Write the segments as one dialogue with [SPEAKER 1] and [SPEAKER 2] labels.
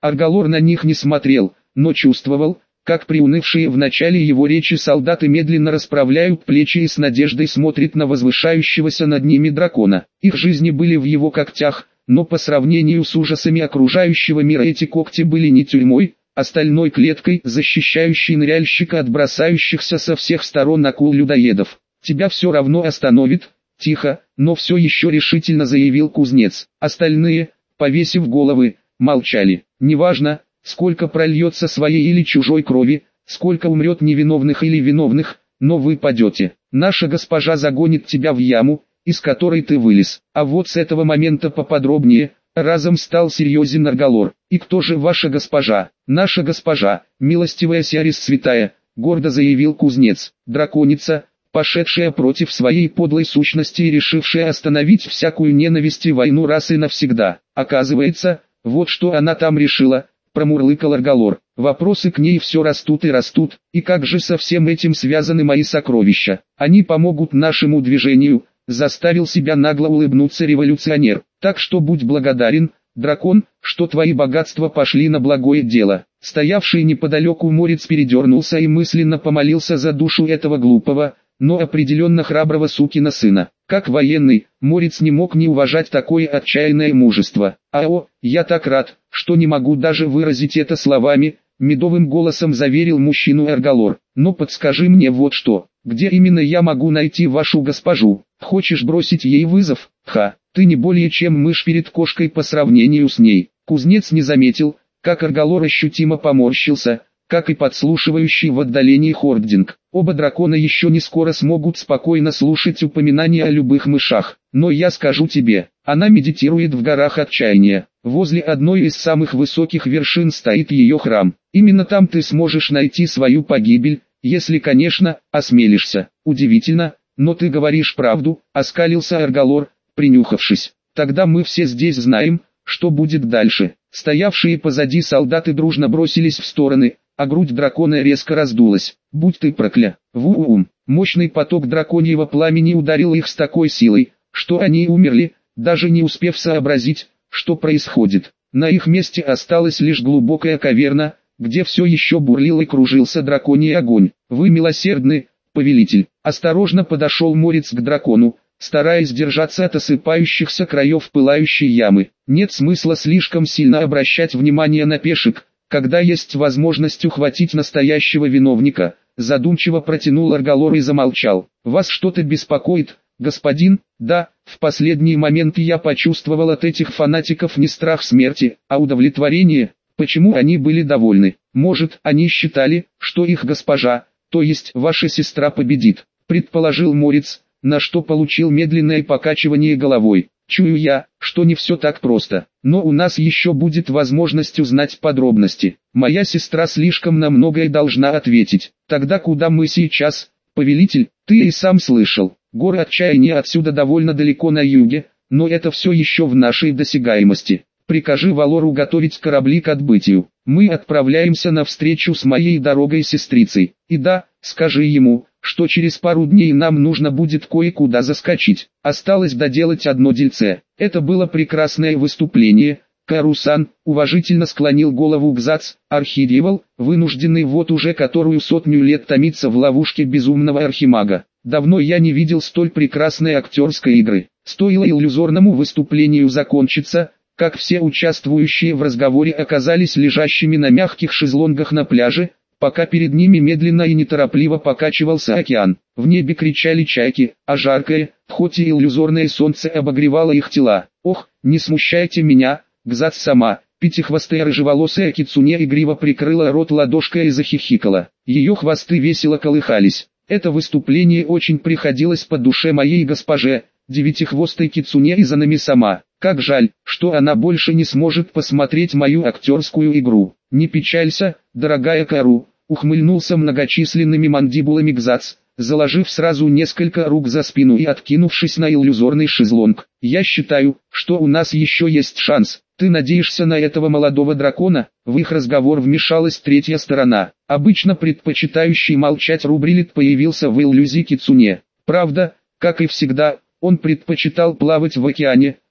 [SPEAKER 1] Аргалор на них не смотрел, но чувствовал, как приунывшие в начале его речи солдаты медленно расправляют плечи и с надеждой смотрят на возвышающегося над ними дракона. Их жизни были в его когтях, но по сравнению с ужасами окружающего мира эти когти были не тюрьмой, а стальной клеткой, защищающей ныряльщика от бросающихся со всех сторон акул-людоедов. «Тебя все равно остановит», — тихо, но все еще решительно заявил кузнец. Остальные, повесив головы, молчали. «Неважно, сколько прольется своей или чужой крови, сколько умрет невиновных или виновных, но вы падете. Наша госпожа загонит тебя в яму, из которой ты вылез. А вот с этого момента поподробнее». Разом стал серьезен Аргалор. «И кто же ваша госпожа?» «Наша госпожа, милостивая Сиарис Святая», — гордо заявил кузнец. «Драконица, пошедшая против своей подлой сущности и решившая остановить всякую ненависть и войну раз и навсегда. Оказывается, вот что она там решила», — промурлыкал Аргалор. «Вопросы к ней все растут и растут, и как же со всем этим связаны мои сокровища? Они помогут нашему движению», — заставил себя нагло улыбнуться революционер. «Так что будь благодарен, дракон, что твои богатства пошли на благое дело». Стоявший неподалеку Морец передернулся и мысленно помолился за душу этого глупого, но определенно храброго сукина сына. Как военный, Морец не мог не уважать такое отчаянное мужество. «Ао, я так рад, что не могу даже выразить это словами», — медовым голосом заверил мужчину Аргалор. «Но подскажи мне вот что, где именно я могу найти вашу госпожу? Хочешь бросить ей вызов? Ха, ты не более чем мышь перед кошкой по сравнению с ней». Кузнец не заметил, как Аргалор ощутимо поморщился, как и подслушивающий в отдалении Хординг. Оба дракона еще не скоро смогут спокойно слушать упоминания о любых мышах. Но я скажу тебе, она медитирует в горах отчаяния. Возле одной из самых высоких вершин стоит ее храм. Именно там ты сможешь найти свою погибель, если, конечно, осмелишься. Удивительно, но ты говоришь правду, оскалился Аргалор, принюхавшись. Тогда мы все здесь знаем, что будет дальше. Стоявшие позади солдаты дружно бросились в стороны, а грудь дракона резко раздулась. «Будь ты прокля!» Вуум! Мощный поток драконьего пламени ударил их с такой силой, что они умерли, даже не успев сообразить, что происходит. На их месте осталась лишь глубокая каверна, где все еще бурлил и кружился драконий огонь. «Вы милосердны, повелитель!» Осторожно подошел Морец к дракону, стараясь держаться от осыпающихся краев пылающей ямы. «Нет смысла слишком сильно обращать внимание на пешек, когда есть возможность ухватить настоящего виновника», задумчиво протянул Аргалор и замолчал. «Вас что-то беспокоит, господин?» «Да, в последний момент я почувствовал от этих фанатиков не страх смерти, а удовлетворение». «Почему они были довольны? Может, они считали, что их госпожа, то есть ваша сестра, победит», предположил Морец, на что получил медленное покачивание головой. «Чую я, что не все так просто, но у нас еще будет возможность узнать подробности. Моя сестра слишком на многое должна ответить. Тогда куда мы сейчас, повелитель?» «Ты и сам слышал, горы отчаяния отсюда довольно далеко на юге, но это все еще в нашей досягаемости. Прикажи Валору готовить корабли к отбытию. Мы отправляемся на встречу с моей дорогой сестрицей. И да, скажи ему, что через пару дней нам нужно будет кое-куда заскочить. Осталось доделать одно дельце». Это было прекрасное выступление. Карусан уважительно склонил голову к Зац, архидьявол, вынужденный вот уже которую 100 лет томиться в ловушке безумного архимага. Давно я не видел столь прекрасной актерской игры. Стоило иллюзорному выступлению закончиться, как все участвующие в разговоре оказались лежащими на мягких шезлонгах на пляже, пока перед ними медленно и неторопливо покачивался океан. В небе кричали чайки, а жаркое, хоть и иллюзорное солнце обогревало их тела. «Ох, не смущайте меня!» Гзац сама, пятихвостая рыжеволосая кицуне игриво прикрыла рот ладошкой и захихикала. Ее хвосты весело колыхались. Это выступление очень приходилось по душе моей госпоже, девятихвостой кицуне Изанами сама. Как жаль, что она больше не сможет посмотреть мою актерскую игру. «Не печалься, дорогая Кару», ухмыльнулся многочисленными мандибулами Гзац, заложив сразу несколько рук за спину и откинувшись на иллюзорный шезлонг. «Я считаю, что у нас еще есть шанс. Ты надеешься на этого молодого дракона?» В их разговор вмешалась третья сторона. Обычно предпочитающий молчать Рубрилит появился в иллюзии кицуне. Правда, как и всегда, он предпочитал плавать в океане,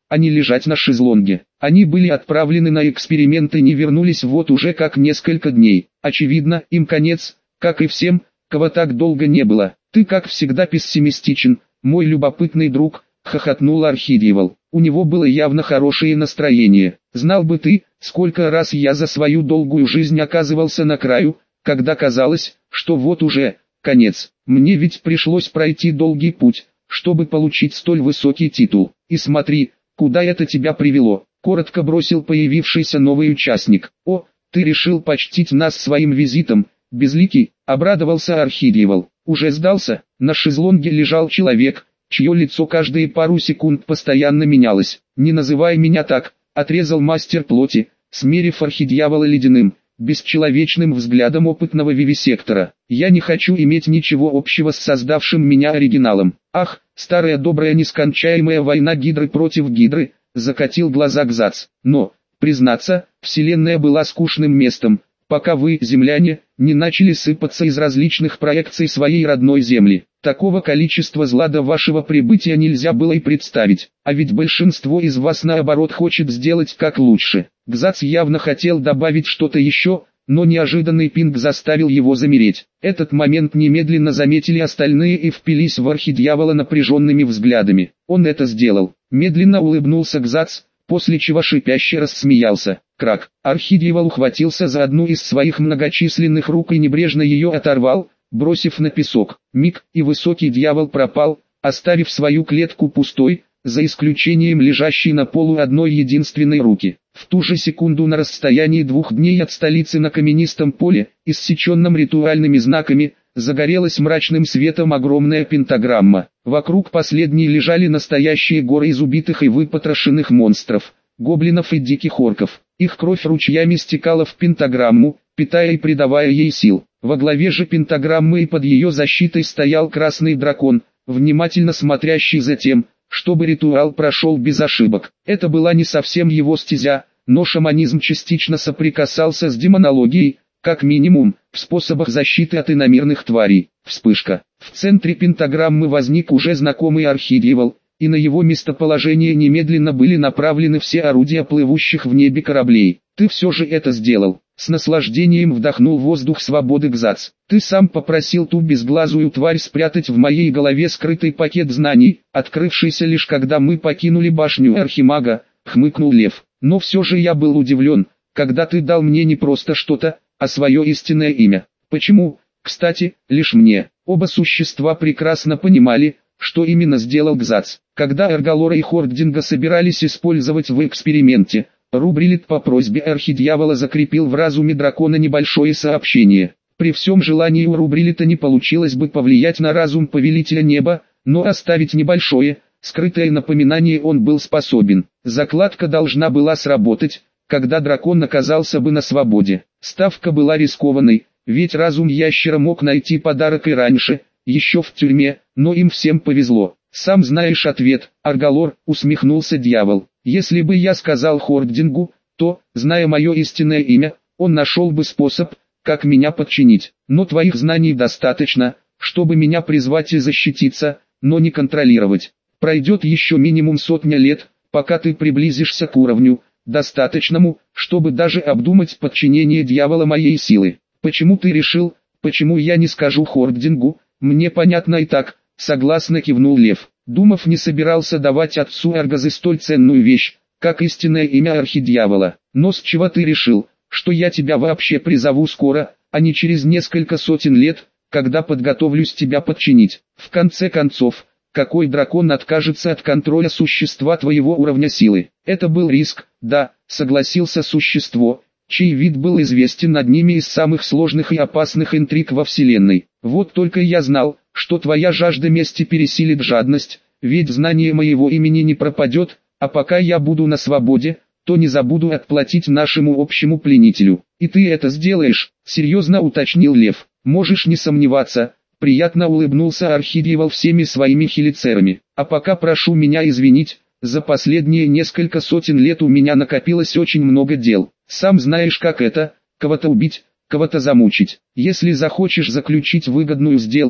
[SPEAKER 1] а не лежать на шезлонге. Они были отправлены на эксперимент и не вернулись вот уже как несколько дней. Очевидно, им конец, как и всем, кого так долго не было. Ты как всегда пессимистичен, мой любопытный друг, хохотнул Архидьевол. У него было явно хорошее настроение. Знал бы ты, сколько раз я за свою долгую жизнь оказывался на краю, когда казалось, что вот уже конец. Мне ведь пришлось пройти долгий путь, чтобы получить столь высокий титул. И смотри, куда это тебя привело, коротко бросил появившийся новый участник. О, ты решил почтить нас своим визитом, безликий, обрадовался Архидьевол. Уже сдался, на шезлонге лежал человек, чье лицо каждые пару секунд постоянно менялось. Не называй меня так, отрезал мастер плоти, смерив Архидьявола ледяным, бесчеловечным взглядом опытного вивисектора. Я не хочу иметь ничего общего с создавшим меня оригиналом. Ах, старая добрая нескончаемая война Гидры против Гидры, закатил глаза Кзац. Но, признаться, вселенная была скучным местом, пока вы, земляне, не начали сыпаться из различных проекций своей родной земли. Такого количества зла до вашего прибытия нельзя было и представить, а ведь большинство из вас наоборот хочет сделать как лучше. Кзац явно хотел добавить что-то еще, но неожиданный пинг заставил его замереть. Этот момент немедленно заметили остальные и впились в Архидьявола напряженными взглядами. Он это сделал. Медленно улыбнулся Кзац, после чего шипяще рассмеялся. Крак. Архидьявол ухватился за одну из своих многочисленных рук и небрежно ее оторвал, бросив на песок. Миг, и высокий дьявол пропал, оставив свою клетку пустой, за исключением лежащей на полу одной единственной руки. В ту же секунду на расстоянии 2 дней от столицы на каменистом поле, иссеченном ритуальными знаками, загорелась мрачным светом огромная пентаграмма. Вокруг последней лежали настоящие горы из убитых и выпотрошенных монстров, гоблинов и диких орков. Их кровь ручьями стекала в пентаграмму, питая и придавая ей сил. Во главе же пентаграммы и под ее защитой стоял красный дракон, внимательно смотрящий за тем, чтобы ритуал прошел без ошибок. Это была не совсем его стезя, но шаманизм частично соприкасался с демонологией, как минимум, в способах защиты от иномирных тварей. Вспышка. В центре пентаграммы возник уже знакомый Архидьевол, и на его местоположение немедленно были направлены все орудия плывущих в небе кораблей. Ты все же это сделал. С наслаждением вдохнул воздух свободы Кзац. Ты сам попросил ту безглазую тварь спрятать в моей голове скрытый пакет знаний, открывшийся лишь когда мы покинули башню Архимага, хмыкнул Лев. Но все же я был удивлен, когда ты дал мне не просто что-то, а свое истинное имя. Почему, кстати, лишь мне? Оба существа прекрасно понимали, что именно сделал Кзац. Когда Эрголора и Хординга собирались использовать в эксперименте, Рубрилит по просьбе Архидьявола закрепил в разуме дракона небольшое сообщение. При всем желании у Рубрилита не получилось бы повлиять на разум Повелителя Неба, но оставить небольшое, скрытое напоминание он был способен. Закладка должна была сработать, когда дракон оказался бы на свободе. Ставка была рискованной, ведь разум ящера мог найти подарок и раньше, еще в тюрьме, но им всем повезло. «Сам знаешь ответ, Арголор», — усмехнулся дьявол. «Если бы я сказал Хордингу, то, зная мое истинное имя, он нашел бы способ, как меня подчинить. Но твоих знаний достаточно, чтобы меня призвать и защититься, но не контролировать. Пройдет еще минимум 100 лет, пока ты приблизишься к уровню, достаточному, чтобы даже обдумать подчинение дьявола моей силы. Почему ты решил, почему я не скажу Хордингу, мне понятно и так». Согласно кивнул Лев. Думав, не собирался давать отцу Аргазы столь ценную вещь, как истинное имя Архидьявола. Но с чего ты решил, что я тебя вообще призову скоро, а не через несколько сотен лет, когда подготовлюсь тебя подчинить? В конце концов, какой дракон откажется от контроля существа твоего уровня силы? Это был риск, да, согласился существо, чей вид был известен одними из самых сложных и опасных интриг во вселенной. Вот только я знал, что твоя жажда мести пересилит жадность, ведь знание моего имени не пропадет, а пока я буду на свободе, то не забуду отплатить нашему общему пленителю. И ты это сделаешь, серьезно уточнил Лев. Можешь не сомневаться, приятно улыбнулся Архидьевол всеми своими хелицерами. А пока прошу меня извинить, за последние несколько сотен лет у меня накопилось очень много дел. Сам знаешь как это, кого-то убить, кого-то замучить. Если захочешь заключить выгодную сделку,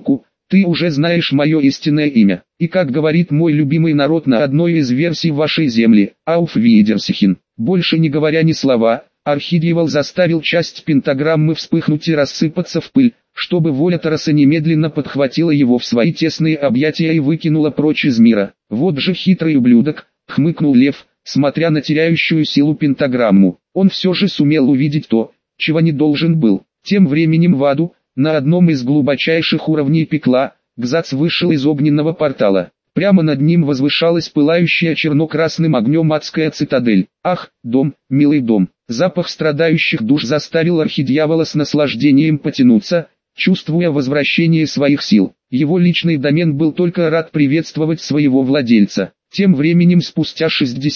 [SPEAKER 1] Ты уже знаешь мое истинное имя, и как говорит мой любимый народ на одной из версий вашей земли, Auf Wiedersehen. Больше не говоря ни слова, архидьявол заставил часть пентаграммы вспыхнуть и рассыпаться в пыль, чтобы воля Тараса немедленно подхватила его в свои тесные объятия и выкинула прочь из мира. Вот же хитрый ублюдок, хмыкнул Лев, смотря на теряющую силу пентаграмму. Он все же сумел увидеть то, чего не должен был. Тем временем в аду, на одном из глубочайших уровней пекла, Кзац вышел из огненного портала. Прямо над ним возвышалась пылающая черно-красным огнем адская цитадель. Ах, дом, милый дом. Запах страдающих душ заставил архидьявола с наслаждением потянуться, чувствуя возвращение своих сил. Его личный домен был только рад приветствовать своего владельца. Тем временем спустя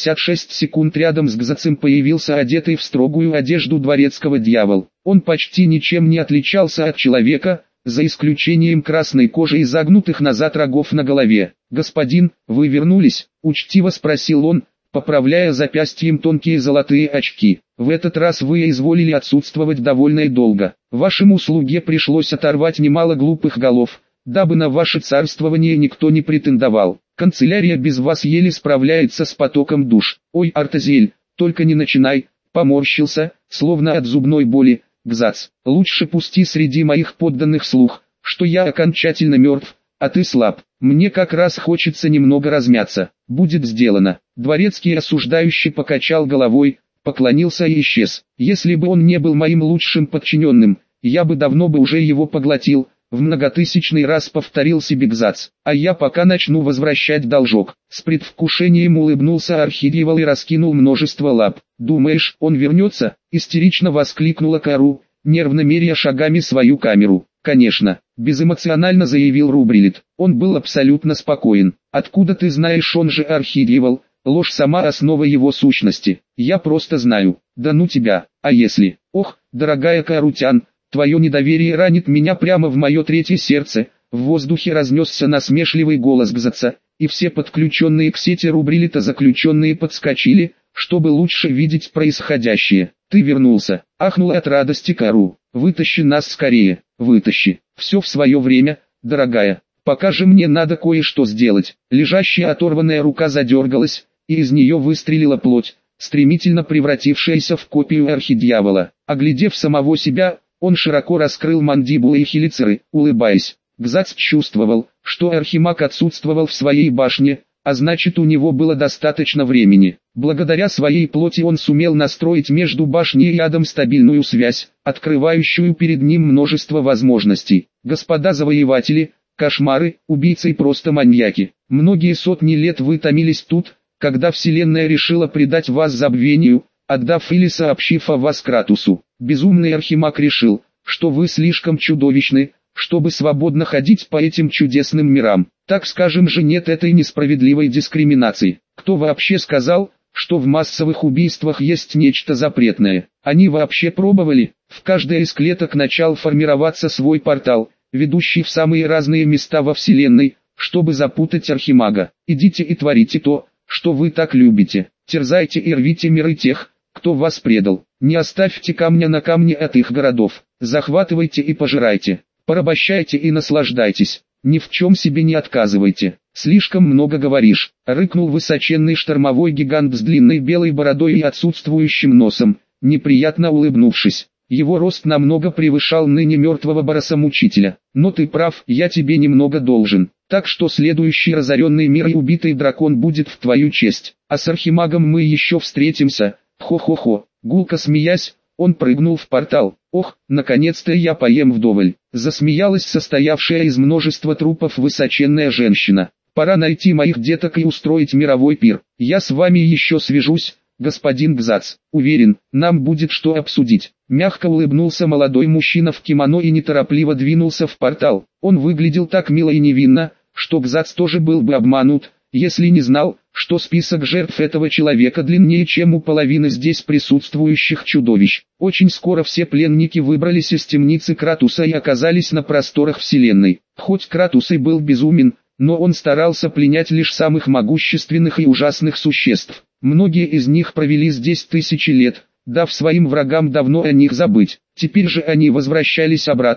[SPEAKER 1] 66 секунд рядом с Кзацем появился одетый в строгую одежду дворецкого дьявол. Он почти ничем не отличался от человека, за исключением красной кожи и загнутых назад рогов на голове. «Господин, вы вернулись?» – учтиво спросил он, поправляя запястьем тонкие золотые очки. «В этот раз вы изволили отсутствовать довольно долго. Вашему слуге пришлось оторвать немало глупых голов, дабы на ваше царствование никто не претендовал. Канцелярия без вас еле справляется с потоком душ. Ой, Артазиэль, только не начинай», – поморщился, словно от зубной боли, Кзац. «Лучше пусти среди моих подданных слух, что я окончательно мертв, а ты слаб. Мне как раз хочется немного размяться. Будет сделано». Дворецкий осуждающий покачал головой, поклонился и исчез. «Если бы он не был моим лучшим подчиненным, я бы давно бы уже его поглотил», в многотысячный раз повторил себе Кзац. «А я пока начну возвращать должок». С предвкушением улыбнулся архидьявол и раскинул множество лап. «Думаешь, он вернется?» – истерично воскликнула Кару, нервно меряя шагами свою камеру. «Конечно», – безэмоционально заявил Рубрилит. Он был абсолютно спокоен. «Откуда ты знаешь, он же архидьявол? Ложь сама основа его сущности. Я просто знаю». «Да ну тебя, а если?» «Ох, дорогая Карутян, твое недоверие ранит меня прямо в мое третье сердце». В воздухе разнесся насмешливый голос Кзаца, и все подключенные к сети Рубрилита заключенные подскочили, чтобы лучше видеть происходящее. «Ты вернулся», — ахнула от радости Кару. «Вытащи нас скорее, вытащи. Все в свое время, дорогая. Пока же мне надо кое-что сделать». Лежащая оторванная рука задергалась, и из нее выстрелила плоть, стремительно превратившаяся в копию архидьявола. Оглядев самого себя, он широко раскрыл мандибулы и хелицеры, улыбаясь. Кзац чувствовал, что архимаг отсутствовал в своей башне, а значит у него было достаточно времени. Благодаря своей плоти он сумел настроить между башней и адом стабильную связь, открывающую перед ним множество возможностей. Господа завоеватели, кошмары, убийцы и просто маньяки. Многие сотни лет вы томились тут, когда Вселенная решила предать вас забвению, отдав или сообщив о вас Кратусу. Безумный архимаг решил, что вы слишком чудовищны, чтобы свободно ходить по этим чудесным мирам. Так скажем же нет этой несправедливой дискриминации. Кто вообще сказал, что в массовых убийствах есть нечто запретное? Они вообще пробовали? В каждой из клеток начал формироваться свой портал, ведущий в самые разные места во Вселенной, чтобы запутать архимага. Идите и творите то, что вы так любите. Терзайте и рвите миры тех, кто вас предал. Не оставьте камня на камне от их городов. Захватывайте и пожирайте. Порабощайте и наслаждайтесь. Ни в чем себе не отказывайте. Слишком много говоришь, рыкнул высоченный штормовой гигант с длинной белой бородой и отсутствующим носом, неприятно улыбнувшись. Его рост намного превышал ныне мертвого Бараса-мучителя. Но ты прав, я тебе немного должен. Так что следующий разоренный мир и убитый дракон будет в твою честь. А с архимагом мы еще встретимся. Хо-хо-хо. Гулко смеясь, он прыгнул в портал. «Ох, наконец-то я поем вдоволь!» Засмеялась состоявшая из множества трупов высоченная женщина. «Пора найти моих деток и устроить мировой пир. Я с вами еще свяжусь, господин Кзац. Уверен, нам будет что обсудить». Мягко улыбнулся молодой мужчина в кимоно и неторопливо двинулся в портал. Он выглядел так мило и невинно, что Кзац тоже был бы обманут, если не знал, что список жертв этого человека длиннее, чем у половины здесь присутствующих чудовищ. Очень скоро все пленники выбрались из темницы Кратуса и оказались на просторах Вселенной. Хоть Кратус и был безумен, но он старался пленять лишь самых могущественных и ужасных существ. Многие из них провели здесь тысячи лет, дав своим врагам давно о них забыть. Теперь же они возвращались обратно,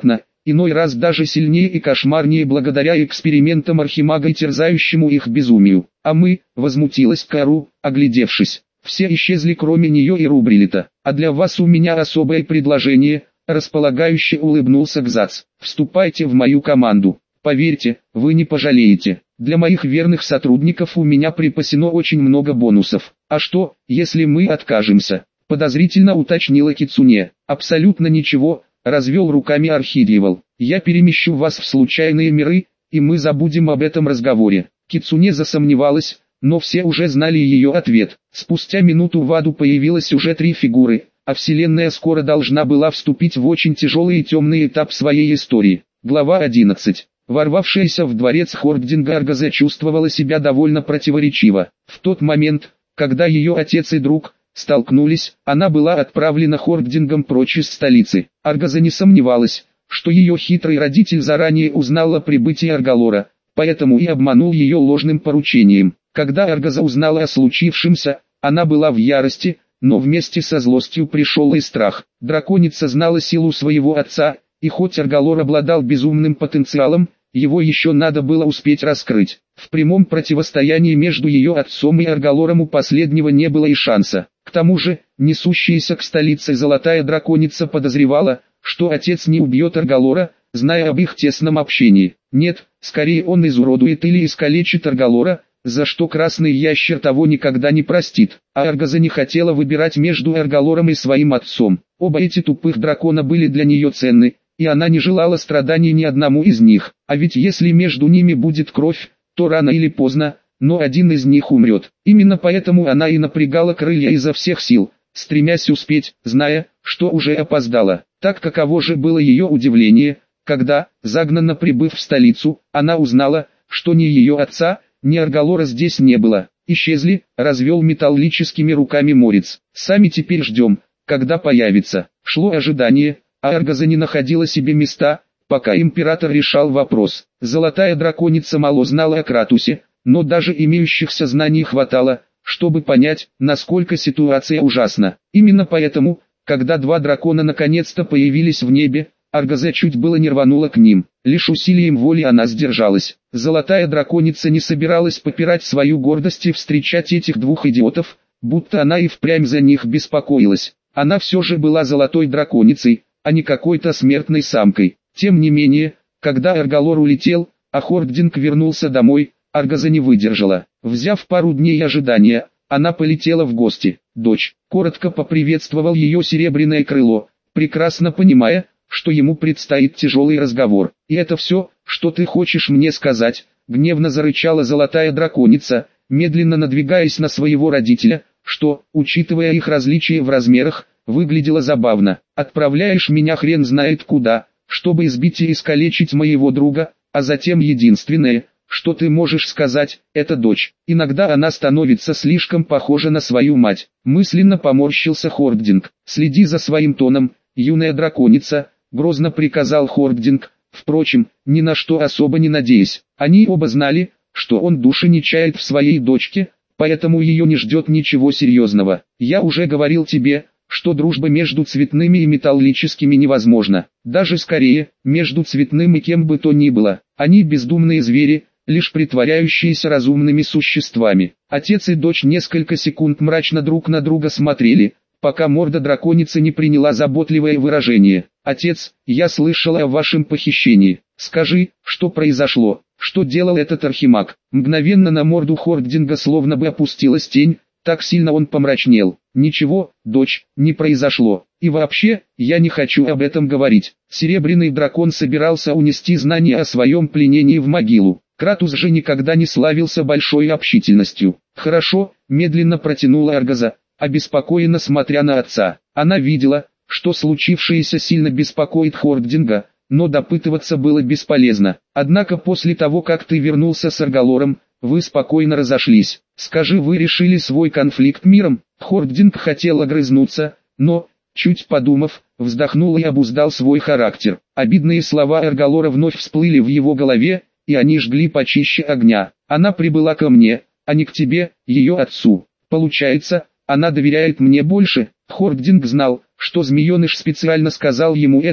[SPEAKER 1] иной раз даже сильнее и кошмарнее благодаря экспериментам архимага и терзающему их безумию. А мы, возмутилась Кару, оглядевшись. Все исчезли кроме нее и Рубрилита. А для вас у меня особое предложение, располагающе улыбнулся Кзац. Вступайте в мою команду. Поверьте, вы не пожалеете. Для моих верных сотрудников у меня припасено очень много бонусов. А что, если мы откажемся? Подозрительно уточнила Кицуне. Абсолютно ничего, развел руками Архидьявол. Я перемещу вас в случайные миры, и мы забудем об этом разговоре. Кицуне засомневалась, но все уже знали ее ответ. Спустя минуту в аду появилось уже 3 фигуры, а вселенная скоро должна была вступить в очень тяжелый и темный этап своей истории. Глава 11. Ворвавшаяся в дворец Хоркдинга Аргазе чувствовала себя довольно противоречиво. В тот момент, когда ее отец и друг столкнулись, она была отправлена Хоркдингом прочь из столицы. Аргазе не сомневалась, что ее хитрый родитель заранее узнал о прибытии Аргалора, поэтому и обманул ее ложным поручением. Когда Аргаза узнала о случившемся, она была в ярости, но вместе со злостью пришел и страх. Драконица знала силу своего отца, и хоть Аргалор обладал безумным потенциалом, его еще надо было успеть раскрыть. В прямом противостоянии между ее отцом и Аргалором у последнего не было и шанса. К тому же, несущаяся к столице золотая драконица подозревала, что отец не убьет Аргалора, зная об их тесном общении. Нет, скорее он изуродует или искалечит Аргалора, за что красный ящер того никогда не простит. А Аргаза не хотела выбирать между Аргалором и своим отцом. Оба эти тупых дракона были для нее ценны, и она не желала страданий ни одному из них. А ведь если между ними будет кровь, то рано или поздно, но один из них умрет. Именно поэтому она и напрягала крылья изо всех сил, стремясь успеть, зная, что уже опоздала. Так каково же было ее удивление, когда, загнанно прибыв в столицу, она узнала, что ни ее отца, ни Аргалора здесь не было. Исчезли, развел металлическими руками Морец. Сами теперь ждем, когда появится. Шло ожидание, а Аргаза не находила себе места, пока император решал вопрос. Золотая драконица мало знала о Кратусе, но даже имеющихся знаний хватало, чтобы понять, насколько ситуация ужасна. Именно поэтому, когда 2 дракона наконец-то появились в небе, Аргазе чуть было не рванула к ним. Лишь усилием воли она сдержалась. Золотая драконица не собиралась попирать свою гордость и встречать этих 2 идиотов, будто она и впрямь за них беспокоилась. Она все же была золотой драконицей, а не какой-то смертной самкой. Тем не менее, когда Аргалор улетел, а Хоркдинг вернулся домой, Аргаза не выдержала. Взяв пару дней ожидания, она полетела в гости. «Дочь», коротко поприветствовал ее серебряное крыло, прекрасно понимая, что ему предстоит тяжелый разговор. «И это все, что ты хочешь мне сказать?» Гневно зарычала золотая драконица, медленно надвигаясь на своего родителя, что, учитывая их различия в размерах, выглядело забавно. «Отправляешь меня хрен знает куда, чтобы избить и искалечить моего друга, а затем единственное, что ты можешь сказать, это дочь. Иногда она становится слишком похожа на свою мать». Мысленно поморщился Хоркдинг. «Следи за своим тоном, юная драконица», грозно приказал Хоркдинг, впрочем, ни на что особо не надеясь. Они оба знали, что он души не чает в своей дочке, поэтому ее не ждет ничего серьезного. «Я уже говорил тебе, что дружба между цветными и металлическими невозможна. Даже скорее, между цветным и кем бы то ни было. Они бездумные звери, лишь притворяющиеся разумными существами». Отец и дочь несколько секунд мрачно друг на друга смотрели, пока морда драконицы не приняла заботливое выражение. «Отец, я слышала о вашем похищении. Скажи, что произошло, что делал этот архимаг?» Мгновенно на морду Хоркдинга словно бы опустилась тень, так сильно он помрачнел. «Ничего, дочь, не произошло. И вообще, я не хочу об этом говорить». Серебряный дракон собирался унести знания о своем пленении в могилу. Кратус же никогда не славился большой общительностью. «Хорошо», медленно протянула Аргаза, обеспокоенно смотря на отца. Она видела, что случившееся сильно беспокоит Хоркдинга, но допытываться было бесполезно. «Однако после того, как ты вернулся с Аргалором, вы спокойно разошлись. Скажи, вы решили свой конфликт миром?» Хоркдинг хотел огрызнуться, но, чуть подумав, вздохнул и обуздал свой характер. Обидные слова Аргалора вновь всплыли в его голове, и они жгли почище огня. «Она прибыла ко мне, а не к тебе, ее отцу. Получается, она доверяет мне больше». Хоркдинг знал, что змееныш специально сказал ему это,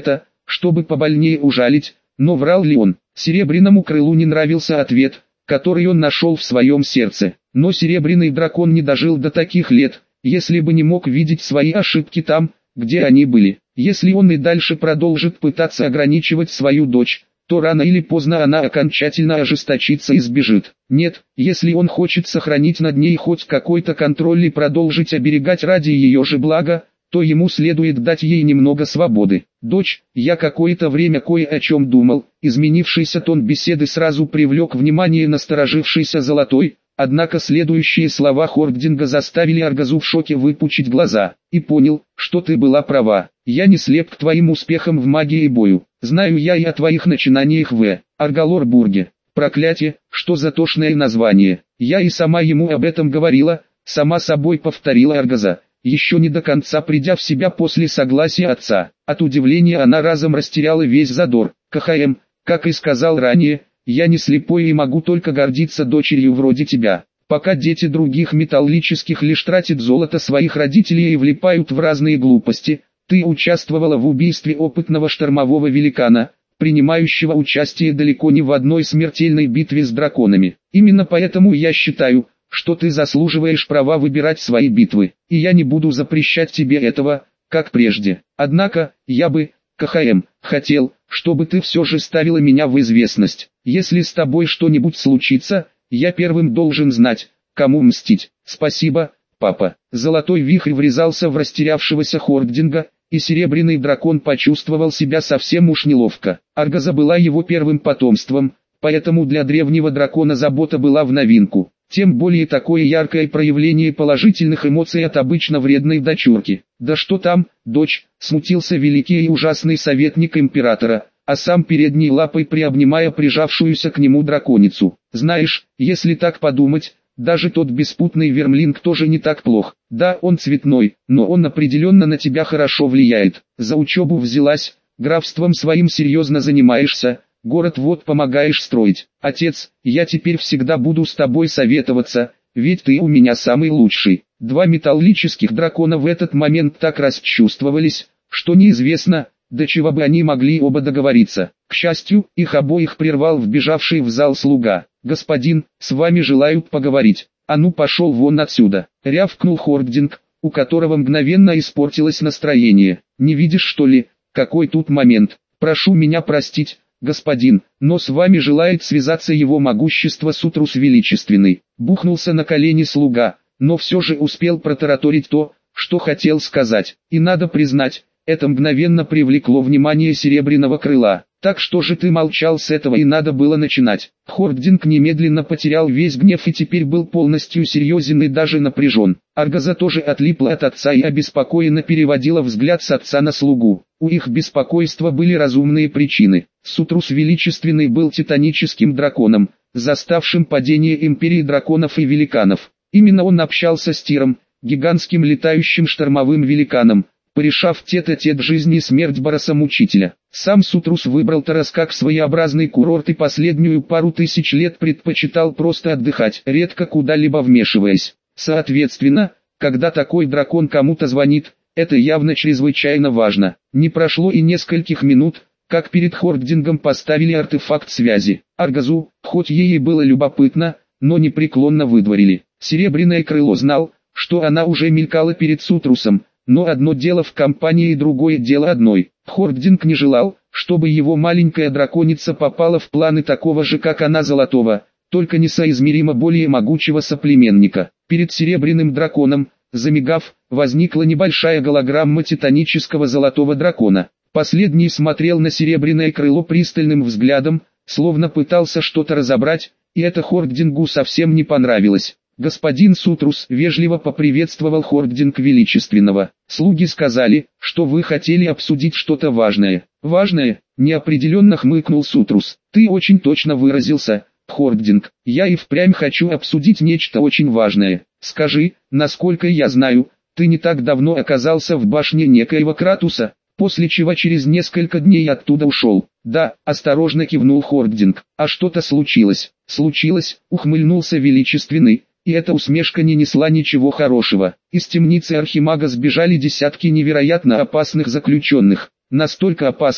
[SPEAKER 1] чтобы побольнее ужалить, но врал ли он? Серебряному крылу не нравился ответ, который он нашел в своем сердце. Но серебряный дракон не дожил до таких лет, если бы не мог видеть свои ошибки там, где они были. Если он и дальше продолжит пытаться ограничивать свою дочь, то рано или поздно она окончательно ожесточится и сбежит. Нет, если он хочет сохранить над ней хоть какой-то контроль и продолжить оберегать ради ее же блага, то ему следует дать ей немного свободы. «Дочь, я какое-то время кое о чем думал». Изменившийся тон беседы сразу привлек внимание насторожившейся Золотой, однако следующие слова Хординга заставили Аргазу в шоке выпучить глаза. «И понял, что ты была права. Я не слеп к твоим успехам в магии и бою. Знаю я и о твоих начинаниях в Аргалорбурге. Проклятие, что за тошное название. Я и сама ему об этом говорила», сама собой повторила Аргаза, еще не до конца придя в себя после согласия отца. От удивления она разом растеряла весь задор. «КХМ, как и сказал ранее, я не слепой и могу только гордиться дочерью вроде тебя. Пока дети других металлических лишь тратят золото своих родителей и влипают в разные глупости, ты участвовала в убийстве опытного штормового великана, принимающего участие далеко не в одной смертельной битве с драконами. Именно поэтому я считаю, что ты заслуживаешь права выбирать свои битвы, и я не буду запрещать тебе этого, как прежде. Однако, я бы, КХМ, хотел, чтобы ты все же ставила меня в известность. Если с тобой что-нибудь случится, я первым должен знать, кому мстить. Спасибо, папа». Золотой вихрь врезался в растерявшегося Хординга, и серебряный дракон почувствовал себя совсем уж неловко. Аргаза была его первым потомством, поэтому для древнего дракона забота была в новинку. Тем более такое яркое проявление положительных эмоций от обычно вредной дочурки. «Да что там, дочь», смутился великий и ужасный советник императора, а сам передней лапой приобнимая прижавшуюся к нему драконицу. «Знаешь, если так подумать, даже тот беспутный вермлинг тоже не так плох. Да, он цветной, но он определенно на тебя хорошо влияет. За учебу взялась, графством своим серьезно занимаешься, город вот помогаешь строить. Отец, я теперь всегда буду с тобой советоваться, ведь ты у меня самый лучший». Два металлических дракона в этот момент так расчувствовались, что неизвестно, до чего бы они могли оба договориться. К счастью, их обоих прервал вбежавший в зал слуга. «Господин, с вами желают поговорить. А ну пошел вон отсюда», — рявкнул Хординг, у которого мгновенно испортилось настроение. «Не видишь что ли, какой тут момент? Прошу меня простить, господин, но с вами желает связаться его могущество Сутрус Величественный». Бухнулся на колени слуга, но все же успел протараторить то, что хотел сказать. И надо признать, это мгновенно привлекло внимание Серебряного Крыла. «Так что же ты молчал с этого, и надо было начинать?» Хординг немедленно потерял весь гнев и теперь был полностью серьезен и даже напряжен. Аргаза тоже отлипла от отца и обеспокоенно переводила взгляд с отца на слугу. У их беспокойства были разумные причины. Сутрус Величественный был титаническим драконом, заставшим падение империи драконов и великанов. Именно он общался с Тиром, гигантским летающим штормовым великаном, порешав тет-а-тет жизнь и смерть Бороса-мучителя. Сам Сутрус выбрал Тарас как своеобразный курорт и последнюю пару тысяч лет предпочитал просто отдыхать, редко куда-либо вмешиваясь. Соответственно, когда такой дракон кому-то звонит, это явно чрезвычайно важно. Не прошло и нескольких минут, как перед Хордингом поставили артефакт связи. Аргазу, хоть ей и было любопытно, но непреклонно выдворили. Серебряное Крыло знал, что она уже мелькала перед Сутрусом, но одно дело в компании и другое дело одной. Хординг не желал, чтобы его маленькая драконица попала в планы такого же как она Золотого, только несоизмеримо более могучего соплеменника. Перед Серебряным Драконом, замигав, возникла небольшая голограмма титанического Золотого Дракона. Последний смотрел на Серебряное Крыло пристальным взглядом, словно пытался что-то разобрать, и это Хордингу совсем не понравилось. «Господин Сутрус», вежливо поприветствовал Хординг Величественного. «Слуги сказали, что вы хотели обсудить что-то важное». «Важное?» — неопределенно хмыкнул Сутрус. «Ты очень точно выразился, Хординг. Я и впрямь хочу обсудить нечто очень важное. Скажи, насколько я знаю, ты не так давно оказался в башне некоего Кратуса, после чего через несколько дней оттуда ушел». «Да», — осторожно кивнул Хординг. «А что-то случилось?» «Случилось», — ухмыльнулся Величественный. И эта усмешка не несла ничего хорошего. Из темницы Архимага сбежали десятки невероятно опасных заключенных. Настолько опасных,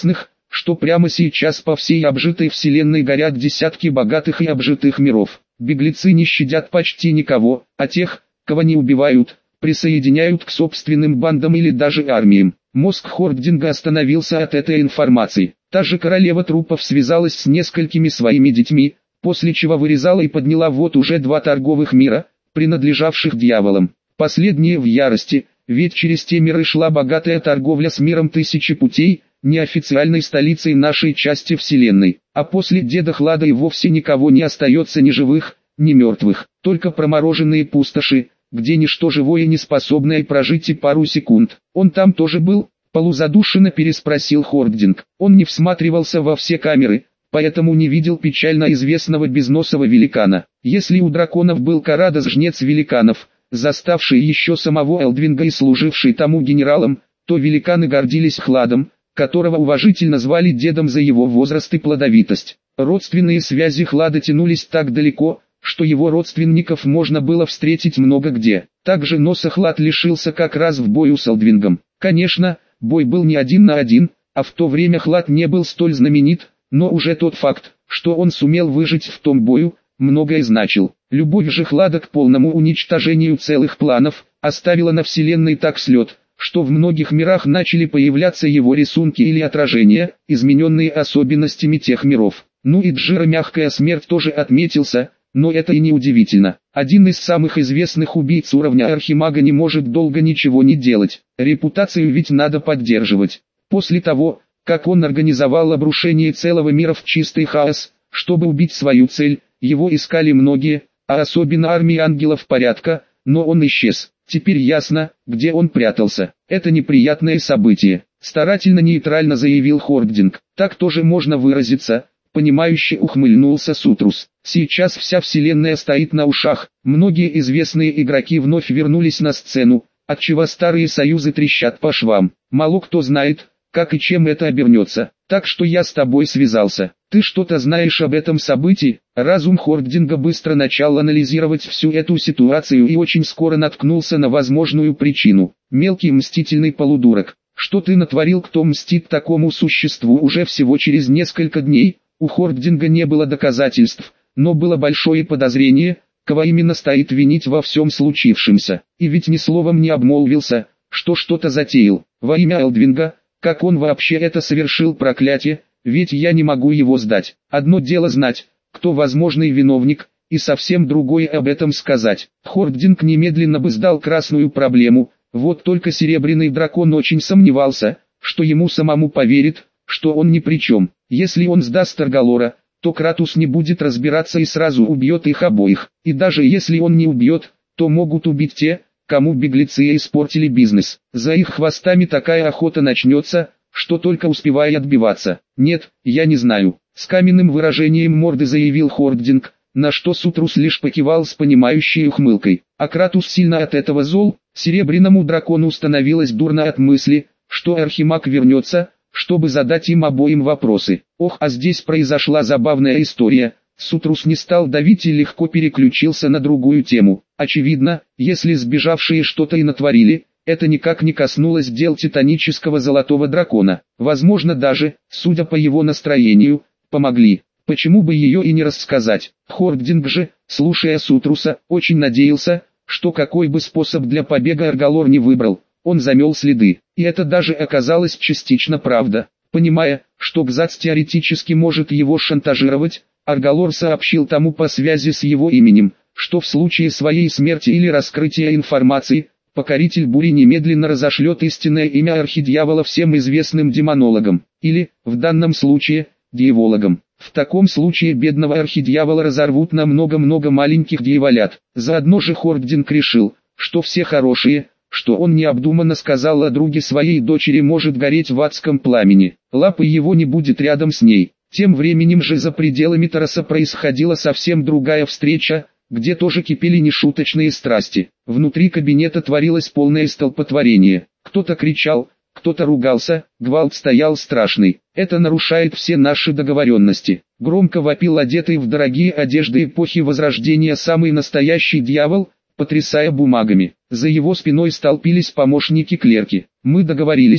[SPEAKER 1] что прямо сейчас по всей обжитой вселенной горят десятки богатых и обжитых миров. Беглецы не щадят почти никого, а тех, кого не убивают, присоединяют к собственным бандам или даже армиям. Мозг Хординга остановился от этой информации. Та же королева трупов связалась с несколькими своими детьми, после чего вырезала и подняла вот уже 2 торговых мира, принадлежавших дьяволам. Последние в ярости, ведь через те миры шла богатая торговля с миром Тысячи Путей, неофициальной столицей нашей части вселенной. А после деда Хлада и вовсе никого не остается ни живых, ни мертвых, только промороженные пустоши, где ничто живое не способное прожить и пару секунд. Он там тоже был? Полузадушенно переспросил Хординг. Он не всматривался во все камеры, поэтому не видел печально известного безносого великана. Если у драконов был Карадос, жнец великанов, заставший еще самого Элдвинга и служивший тому генералом, то великаны гордились Хладом, которого уважительно звали дедом за его возраст и плодовитость. Родственные связи Хлада тянулись так далеко, что его родственников можно было встретить много где. Также носа Хлад лишился как раз в бою с Элдвингом. Конечно, бой был не 1 на 1, а в то время Хлад не был столь знаменит, но уже тот факт, что он сумел выжить в том бою, многое значил. Любовь же Хлада к полному уничтожению целых планов оставила на вселенной так след, что в многих мирах начали появляться его рисунки или отражения, измененные особенностями тех миров. Ну и Джира Мягкая Смерть тоже отметился, но это и не удивительно. Один из самых известных убийц уровня Архимага не может долго ничего не делать. Репутацию ведь надо поддерживать. После того, как он организовал обрушение целого мира в чистый хаос, чтобы убить свою цель, его искали многие, а особенно армии ангелов порядка, но он исчез. Теперь ясно, где он прятался. Это неприятное событие. Старательно нейтрально заявил Хординг. Так тоже можно выразиться. Понимающе ухмыльнулся Сутрус. Сейчас вся вселенная стоит на ушах. Многие известные игроки вновь вернулись на сцену, отчего старые союзы трещат по швам. Мало кто знает, как и чем это обернется. Так что я с тобой связался. Ты что-то знаешь об этом событии? Разум Хординга быстро начал анализировать всю эту ситуацию и очень скоро наткнулся на возможную причину. Мелкий мстительный полудурок. Что ты натворил, кто мстит такому существу уже всего через несколько дней? У Хординга не было доказательств, но было большое подозрение, кого именно стоит винить во всем случившемся. И ведь ни словом не обмолвился, что что-то затеял. Во имя Элдвинга, как он вообще это совершил, проклятие, ведь я не могу его сдать. Одно дело знать, кто возможный виновник, и совсем другое об этом сказать. Хординг немедленно бы сдал красную проблему, вот только Серебряный Дракон очень сомневался, что ему самому поверит, что он ни при чем. Если он сдаст Аргалора, то Кратус не будет разбираться и сразу убьет их обоих. И даже если он не убьет, то могут убить те, кому беглецы испортили бизнес. За их хвостами такая охота начнется, что только успевай отбиваться. Нет, я не знаю. С каменным выражением морды заявил Хординг, на что Сутрус лишь покивал с понимающей ухмылкой. А Кратус сильно от этого зол. Серебряному дракону становилось дурно от мысли, что Архимаг вернется, чтобы задать им обоим вопросы. Ох, а здесь произошла забавная история. Сутрус не стал давить и легко переключился на другую тему. Очевидно, если сбежавшие что-то и натворили, это никак не коснулось дел титанического Золотого Дракона. Возможно даже, судя по его настроению, помогли. Почему бы ее и не рассказать? Хординг же, слушая Сутруса, очень надеялся, что какой бы способ для побега Аргалор не выбрал, он замел следы. И это даже оказалось частично правда. Понимая, что Кзац теоретически может его шантажировать, Аргалор сообщил тому по связи с его именем, что в случае своей смерти или раскрытия информации, Покоритель Бури немедленно разошлет истинное имя архидьявола всем известным демонологам, или, в данном случае, дьявологам. В таком случае бедного архидьявола разорвут на много-много маленьких дьяволят. Заодно же Хординг решил, что все хорошие, что он необдуманно сказал о друге своей дочери, может гореть в адском пламени. Лапы его не будет рядом с ней. Тем временем же за пределами Тараса происходила совсем другая встреча, где тоже кипели нешуточные страсти. Внутри кабинета творилось полное столпотворение. Кто-то кричал, кто-то ругался, гвалт стоял страшный. Это нарушает все наши договоренности. Громко вопил одетый в дорогие одежды эпохи Возрождения самый настоящий дьявол, потрясая бумагами. За его спиной столпились помощники-клерки. Мы договорились,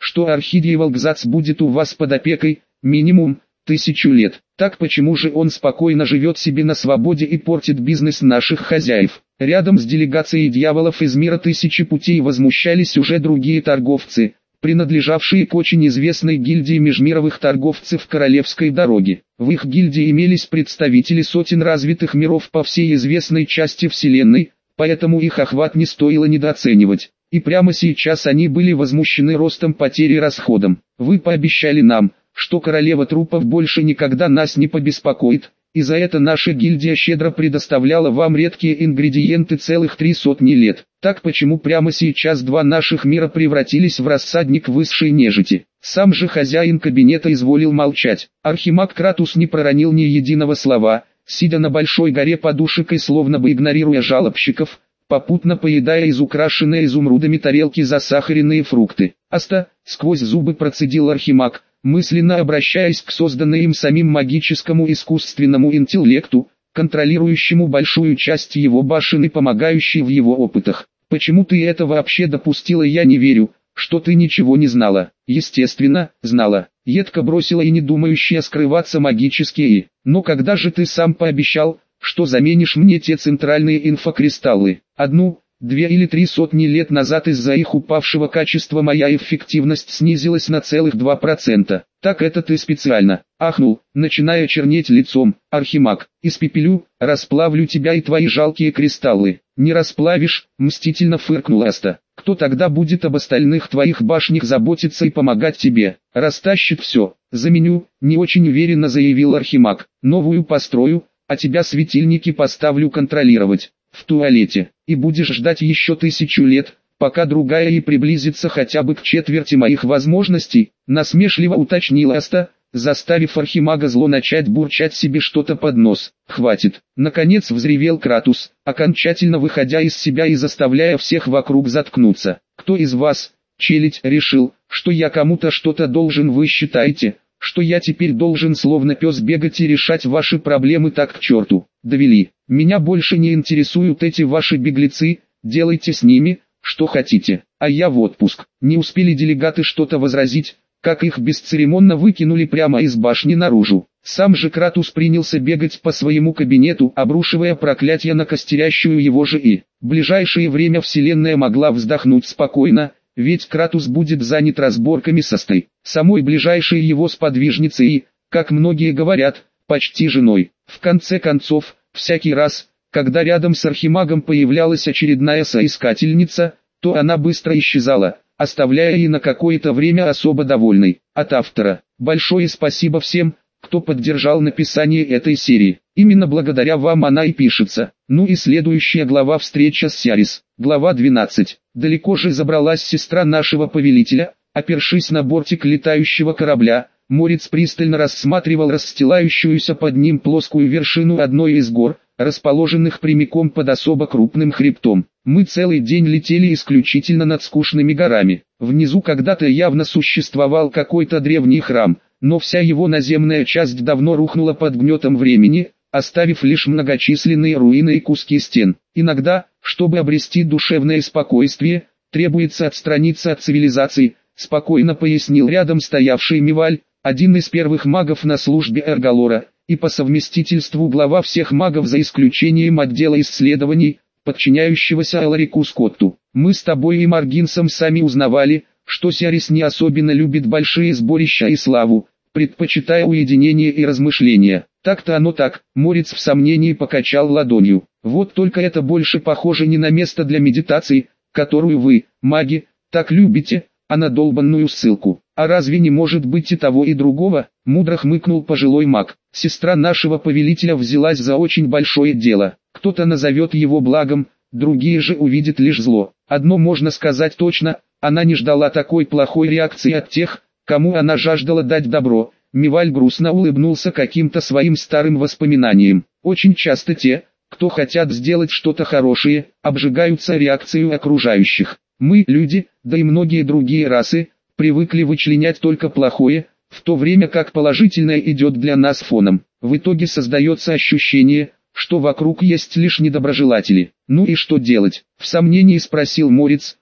[SPEAKER 1] что Орхидей Волгзац будет у вас под опекой, минимум, 1000 лет. Так почему же он спокойно живет себе на свободе и портит бизнес наших хозяев? Рядом с делегацией дьяволов из мира тысячи путей возмущались уже другие торговцы, принадлежавшие к очень известной гильдии межмировых торговцев Королевской дороги. В их гильдии имелись представители сотен развитых миров по всей известной части Вселенной, поэтому их охват не стоило недооценивать. И прямо сейчас они были возмущены ростом потерь и расходом. Вы пообещали нам, что королева трупов больше никогда нас не побеспокоит, и за это наша гильдия щедро предоставляла вам редкие ингредиенты целых 300 лет. Так почему прямо сейчас два наших мира превратились в рассадник высшей нежити? Сам же хозяин кабинета изволил молчать. Архимаг Кратус не проронил ни единого слова, сидя на большой горе подушек и словно бы игнорируя жалобщиков, попутно поедая из украшенной изумрудами тарелки засахаренные фрукты. «Аста!» — сквозь зубы процедил Архимаг, мысленно обращаясь к созданной им самим магическому искусственному интеллекту, контролирующему большую часть его башен и помогающей в его опытах. «Почему ты это вообще допустила? Я не верю, что ты ничего не знала». «Естественно, знала», — едко бросила и не думающая скрываться магические. «Но когда же ты сам пообещал, что заменишь мне те центральные инфокристаллы? 1, 2 или 3 сотни лет назад из-за их упавшего качества моя эффективность снизилась на целых 2%. Так это ты специально?» Ахнул, начиная чернеть лицом, Архимаг. «Испепелю, расплавлю тебя и твои жалкие кристаллы». «Не расплавишь», — мстительно фыркнул Аста. «Кто тогда будет об остальных твоих башнях заботиться и помогать тебе? Растащит все. Заменю», — не очень уверенно заявил Архимаг. «Новую построю, а тебя светильники поставлю контролировать. В туалете, и будешь ждать еще 1000 лет, пока другая и приблизится хотя бы к четверти моих возможностей», насмешливо уточнил Аста, заставив Архимага зло начать бурчать себе что-то под нос. «Хватит!» Наконец взревел Кратус, окончательно выходя из себя и заставляя всех вокруг заткнуться. «Кто из вас, челядь, решил, что я кому-то что-то должен? Вы считаете, что я теперь должен словно пес бегать и решать ваши проблемы? Так к черту, довели. Меня больше не интересуют эти ваши беглецы, делайте с ними, что хотите, а я в отпуск». Не успели делегаты что-то возразить, как их бесцеремонно выкинули прямо из башни наружу. Сам же Кратус принялся бегать по своему кабинету, обрушивая проклятие на костерящую его же и. В ближайшее время Вселенная могла вздохнуть спокойно, ведь Кратус будет занят разборками с Астой, самой ближайшей его сподвижницей и, как многие говорят, почти женой. В конце концов, всякий раз, когда рядом с Архимагом появлялась очередная соискательница, то она быстро исчезала, оставляя и на какое-то время особо довольной. От автора. Большое спасибо всем, кто поддержал написание этой серии. Именно благодаря вам она и пишется. Ну и следующая глава — встреча с Сиарис. Глава 12. Далеко же забралась сестра нашего повелителя, опершись на бортик летающего корабля. Морец пристально рассматривал расстилающуюся под ним плоскую вершину одной из гор, расположенных прямиком под особо крупным хребтом. Мы целый день летели исключительно над скучными горами. Внизу когда-то явно существовал какой-то древний храм, но вся его наземная часть давно рухнула под гнетом времени, оставив лишь многочисленные руины и куски стен. Иногда, чтобы обрести душевное спокойствие, требуется отстраниться от цивилизации, спокойно пояснил рядом стоявший Миваль, один из первых магов на службе Эргалора, и по совместительству глава всех магов за исключением отдела исследований, подчиняющегося Эларику Скотту. Мы с тобой и Маргинсом сами узнавали, что Сиарис не особенно любит большие сборища и славу, предпочитая уединение и размышления. Так-то оно так, Морец в сомнении покачал ладонью. Вот только это больше похоже не на место для медитации, которую вы, маги, так любите, а на долбанную ссылку. А разве не может быть и того и другого? Мудро хмыкнул пожилой маг. Сестра нашего повелителя взялась за очень большое дело. Кто-то назовет его благом, другие же увидят лишь зло. Одно можно сказать точно, она не ждала такой плохой реакции от тех, кому она жаждала дать добро. Миваль грустно улыбнулся каким-то своим старым воспоминаниям. Очень часто те, кто хотят сделать что-то хорошее, обжигаются реакцией окружающих. Мы, люди, да и многие другие расы, привыкли вычленять только плохое, в то время как положительное идет для нас фоном. В итоге создается ощущение, что вокруг есть лишь недоброжелатели. Ну и что делать? В сомнении спросил Морец,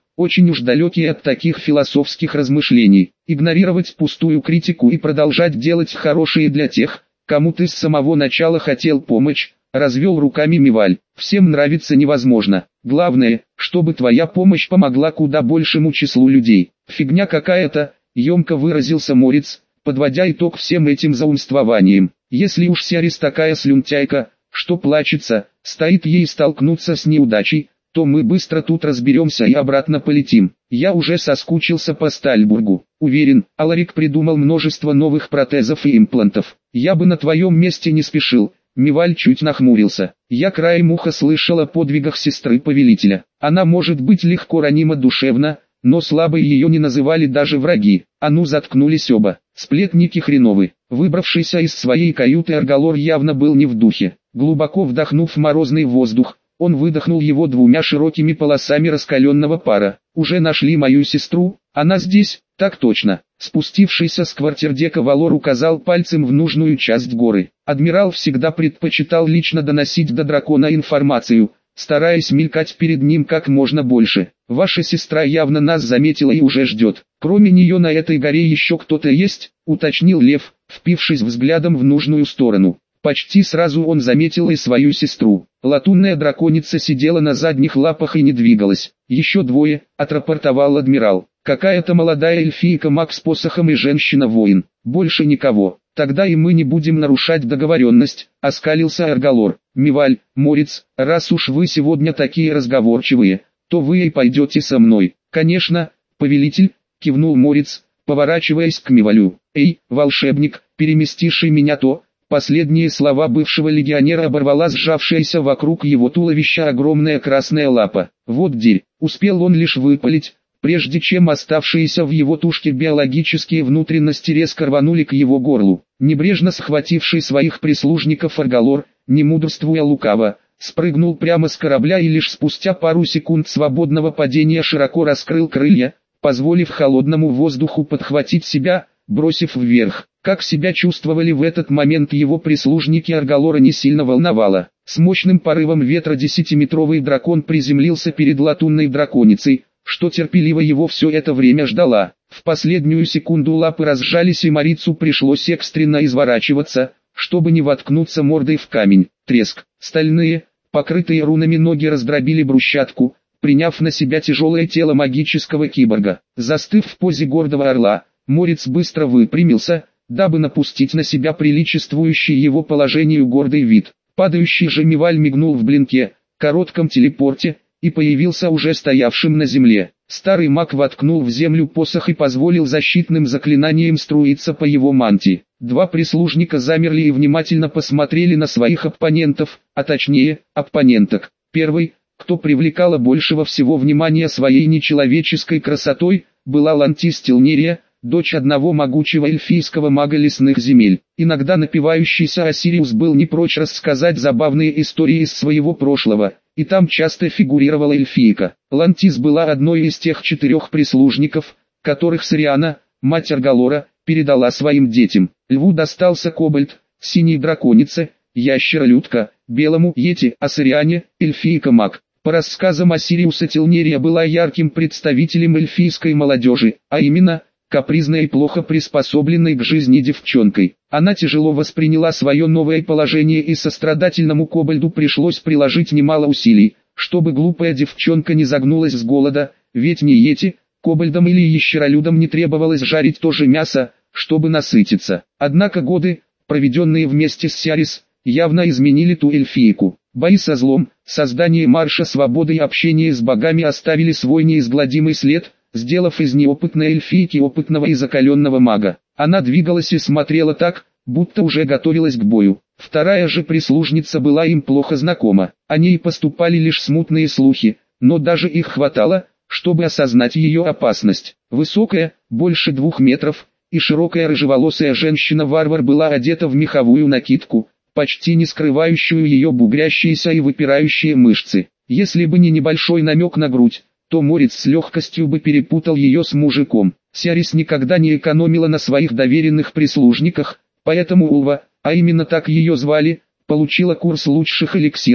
[SPEAKER 1] очень уж далекие от таких философских размышлений. Игнорировать пустую критику и продолжать делать хорошее для тех, кому ты с самого начала хотел помочь, развел руками Миваль. Всем нравится невозможно. Главное, чтобы твоя помощь помогла куда большему числу людей. Фигня какая-то, емко выразился Морец, подводя итог всем этим заумствованиям. Если уж Сиарис такая слюнтяйка, что плачется, стоит ей столкнуться с неудачей, то мы быстро тут разберемся и обратно полетим. Я уже соскучился по Стальбургу. Уверен, Аларик придумал множество новых протезов и имплантов. Я бы на твоем месте не спешил. Миваль чуть нахмурился. Я краем уха слышал о подвигах сестры повелителя. Она может быть легко ранима душевно, но слабой ее не называли даже враги. А ну заткнулись оба. Сплетники хреновы. Выбравшийся из своей каюты Аргалор явно был не в духе. Глубоко вдохнув морозный воздух, он выдохнул его двумя широкими полосами раскаленного пара. «Уже нашли мою сестру? Она здесь?» «Так точно». Спустившийся с квартирдека Валор указал пальцем в нужную часть горы. Адмирал всегда предпочитал лично доносить до дракона информацию, стараясь мелькать перед ним как можно больше. «Ваша сестра явно нас заметила и уже ждет. Кроме нее на этой горе еще кто-то есть?» — уточнил Лев, впившись взглядом в нужную сторону. Почти сразу он заметил и свою сестру. Латунная драконица сидела на задних лапах и не двигалась. «Еще двое», — отрапортовал адмирал. «Какая-то молодая эльфийка-маг с посохом и женщина-воин. Больше никого. Тогда и мы не будем нарушать договоренность», — оскалился Аргалор. «Миваль, Морец, раз уж вы сегодня такие разговорчивые, то вы и пойдете со мной». «Конечно, повелитель», — кивнул Морец, поворачиваясь к Мивалю. «Эй, волшебник, переместишь и меня то». Последние слова бывшего легионера оборвала сжавшаяся вокруг его туловища огромная красная лапа. Вот дерь, успел он лишь выпалить, прежде чем оставшиеся в его тушке биологические внутренности резко рванули к его горлу. Небрежно схвативший своих прислужников Аргалор, не мудрствуя лукаво, спрыгнул прямо с корабля и лишь спустя пару секунд свободного падения широко раскрыл крылья, позволив холодному воздуху подхватить себя, бросив вверх. Как себя чувствовали в этот момент его прислужники Аргалора не сильно волновало. С мощным порывом ветра 10-метровый дракон приземлился перед латунной драконицей, что терпеливо его все это время ждала. В последнюю секунду лапы разжались и Морицу пришлось экстренно изворачиваться, чтобы не воткнуться мордой в камень. Треск. Стальные, покрытые рунами ноги раздробили брусчатку, приняв на себя тяжелое тело магического киборга. Застыв в позе гордого орла, Морец быстро выпрямился, дабы напустить на себя приличествующий его положению гордый вид. Падающий же Миваль мигнул в блинке, коротком телепорте, и появился уже стоявшим на земле. Старый маг воткнул в землю посох и позволил защитным заклинаниям струиться по его мантии. Два прислужника замерли и внимательно посмотрели на своих оппонентов, а точнее, оппоненток. Первый, кто привлекала большего всего внимания своей нечеловеческой красотой, была Лантис Телнерия, дочь одного могучего эльфийского мага лесных земель. Иногда напивающийся Осириус был не прочь рассказать забавные истории из своего прошлого, и там часто фигурировала эльфийка. Лантис была одной из тех 4 прислужников, которых Сариана, мать Аргалора, передала своим детям. Льву достался кобальт, синей драконице, ящеролюдка, белому йети, а Сариане – эльфийка-маг. По рассказам Осириуса Телнерия была ярким представителем эльфийской молодежи, а именно – капризной и плохо приспособленной к жизни девчонкой. Она тяжело восприняла свое новое положение и сострадательному кобальду пришлось приложить немало усилий, чтобы глупая девчонка не загнулась с голода, ведь ни йети, кобальдам или ящеролюдам не требовалось жарить то же мясо, чтобы насытиться. Однако годы, проведенные вместе с Сиарис, явно изменили ту эльфийку. Бои со злом, создание марша свободы и общение с богами оставили свой неизгладимый след, сделав из неопытной эльфийки опытного и закаленного мага. Она двигалась и смотрела так, будто уже готовилась к бою. Вторая же прислужница была им плохо знакома. О ней поступали лишь смутные слухи, но даже их хватало, чтобы осознать ее опасность. Высокая, больше 2 метров, и широкая рыжеволосая женщина-варвар была одета в меховую накидку, почти не скрывающую ее бугрящиеся и выпирающие мышцы. Если бы не небольшой намек на грудь, то Морец с легкостью бы перепутал ее с мужиком. Сиарис никогда не экономила на своих доверенных прислужниках, поэтому Улва, а именно так ее звали, получила курс лучших эликсиров,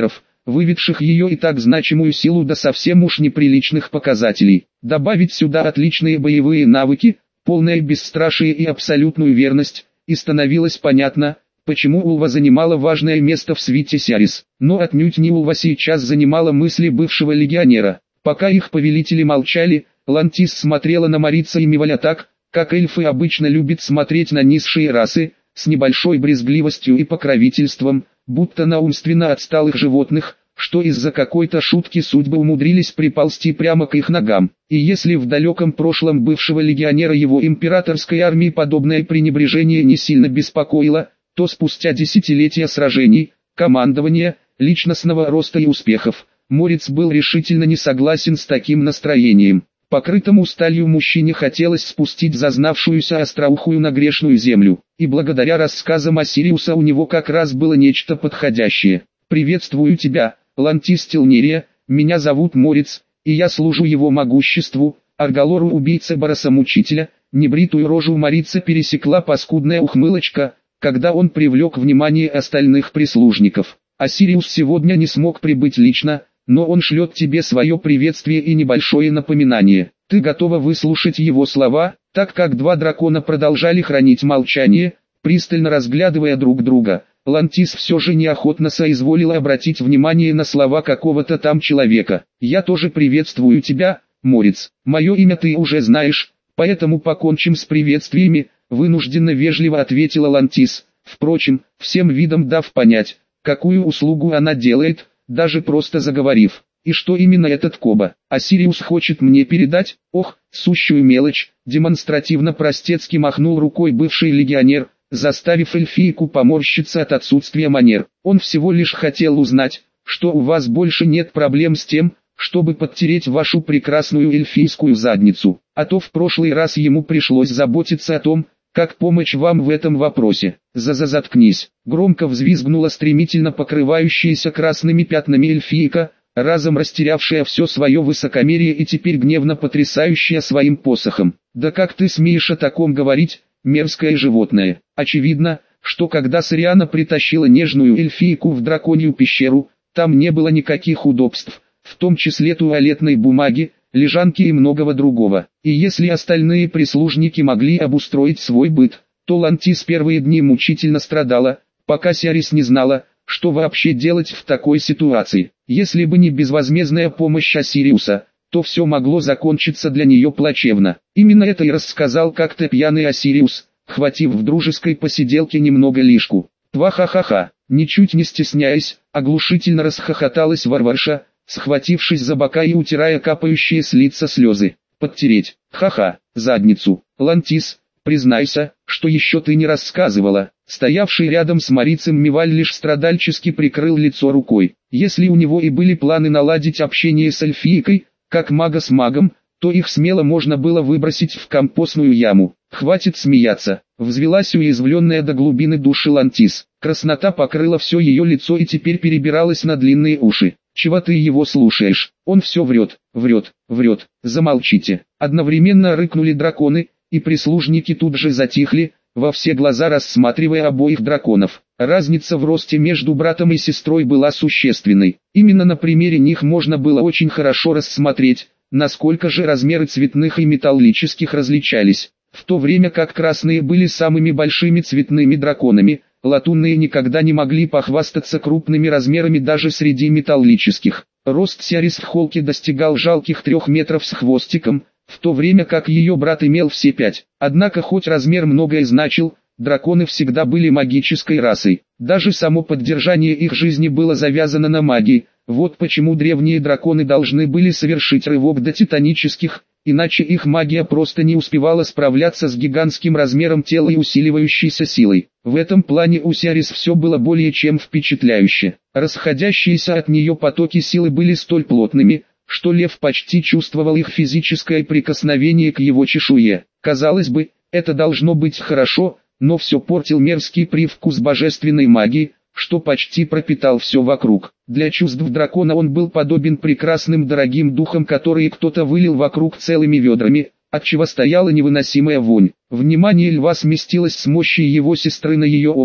[SPEAKER 1] выведших ее и так значимую силу до совсем уж неприличных показателей. Добавить сюда отличные боевые навыки, полное бесстрашие и абсолютную верность, и становилось понятно, почему Улва занимала важное место в свите Сиарис. Но отнюдь не Улва сейчас занимала мысли бывшего легионера. Пока их повелители молчали, Лантис смотрела на Морица и Миваля так, как эльфы обычно любят смотреть на низшие расы, с небольшой брезгливостью и покровительством, будто на умственно отсталых животных, что из-за какой-то шутки судьбы умудрились приползти прямо к их ногам. И если в далеком прошлом бывшего легионера его императорской армии подобное пренебрежение не сильно беспокоило, то спустя десятилетия сражений, командования, личностного роста и успехов, Морец был решительно не согласен с таким настроением. Покрытому сталью мужчине хотелось спустить зазнавшуюся остроухую на грешную землю, и благодаря рассказам Осириуса у него как раз было нечто подходящее. «Приветствую тебя, Лантис Телнерия, меня зовут Морец, и я служу его могуществу». Аргалору убийца Бараса-мучителя, небритую рожу Морица пересекла паскудная ухмылочка, когда он привлек внимание остальных прислужников. «Осириус сегодня не смог прибыть лично, но он шлет тебе свое приветствие и небольшое напоминание. Ты готова выслушать его слова?» Так как два дракона продолжали хранить молчание, пристально разглядывая друг друга, Лантис все же неохотно соизволила обратить внимание на слова какого-то там человека. «Я тоже приветствую тебя, Морец. Мое имя ты уже знаешь, поэтому покончим с приветствиями», вынужденно вежливо ответила Лантис, впрочем, всем видом дав понять, какую услугу она делает, даже просто заговорив. «И что именно этот Коба Осириус хочет мне передать? Ох, сущую мелочь!» Демонстративно простецки махнул рукой бывший легионер, заставив эльфийку поморщиться от отсутствия манер. «Он всего лишь хотел узнать, что у вас больше нет проблем с тем, чтобы подтереть вашу прекрасную эльфийскую задницу, а то в прошлый раз ему пришлось заботиться о том, как помочь вам в этом вопросе». «Заткнись!» Громко взвизгнула стремительно покрывающаяся красными пятнами эльфийка, разом растерявшая все свое высокомерие и теперь гневно потрясающая своим посохом. «Да как ты смеешь о таком говорить, мерзкое животное?» Очевидно, что когда Сориана притащила нежную эльфийку в драконью пещеру, там не было никаких удобств, в том числе туалетной бумаги, лежанки и многого другого. И если остальные прислужники могли обустроить свой быт, то Лантис первые дни мучительно страдала, пока Сиарис не знала, что вообще делать в такой ситуации. Если бы не безвозмездная помощь Осириуса, то все могло закончиться для нее плачевно. Именно это и рассказал как-то пьяный Осириус, хватив в дружеской посиделке немного лишку. «Тва-ха-ха-ха!» Ничуть не стесняясь, оглушительно расхохоталась Варварша, схватившись за бока и утирая капающие с лица слезы. «Подтереть! Ха-ха! Задницу! Лантис, признайся, что еще ты не рассказывала». Стоявший рядом с Морицем Миваль лишь страдальчески прикрыл лицо рукой. Если у него и были планы наладить общение с эльфийкой, как мага с магом, то их смело можно было выбросить в компостную яму. «Хватит смеяться», — взвелась уязвленная до глубины души Лантис. Краснота покрыла все ее лицо и теперь перебиралась на длинные уши. «Чего ты его слушаешь? Он все врет, врет, врет. Замолчите!» Одновременно рыкнули драконы, и прислужники тут же затихли, во все глаза рассматривая обоих драконов. Разница в росте между братом и сестрой была существенной. Именно на примере них можно было очень хорошо рассмотреть, насколько же размеры цветных и металлических различались. В то время как красные были самыми большими цветными драконами, латунные никогда не могли похвастаться крупными размерами даже среди металлических. Рост Сиарис в холке достигал жалких 3 метров с хвостиком, в то время как ее брат имел все 5. Однако хоть размер многое значил, драконы всегда были магической расой. Даже само поддержание их жизни было завязано на магии. Вот почему древние драконы должны были совершить рывок до титанических, иначе их магия просто не успевала справляться с гигантским размером тела и усиливающейся силой. В этом плане у Сиарис все было более чем впечатляюще. Расходящиеся от нее потоки силы были столь плотными, что лев почти чувствовал их физическое прикосновение к его чешуе. Казалось бы, это должно быть хорошо, но все портил мерзкий привкус божественной магии, что почти пропитал все вокруг. Для чувств дракона он был подобен прекрасным дорогим духам, которые кто-то вылил вокруг целыми ведрами, отчего стояла невыносимая вонь. Внимание льва сместилось с мощи его сестры на ее облик,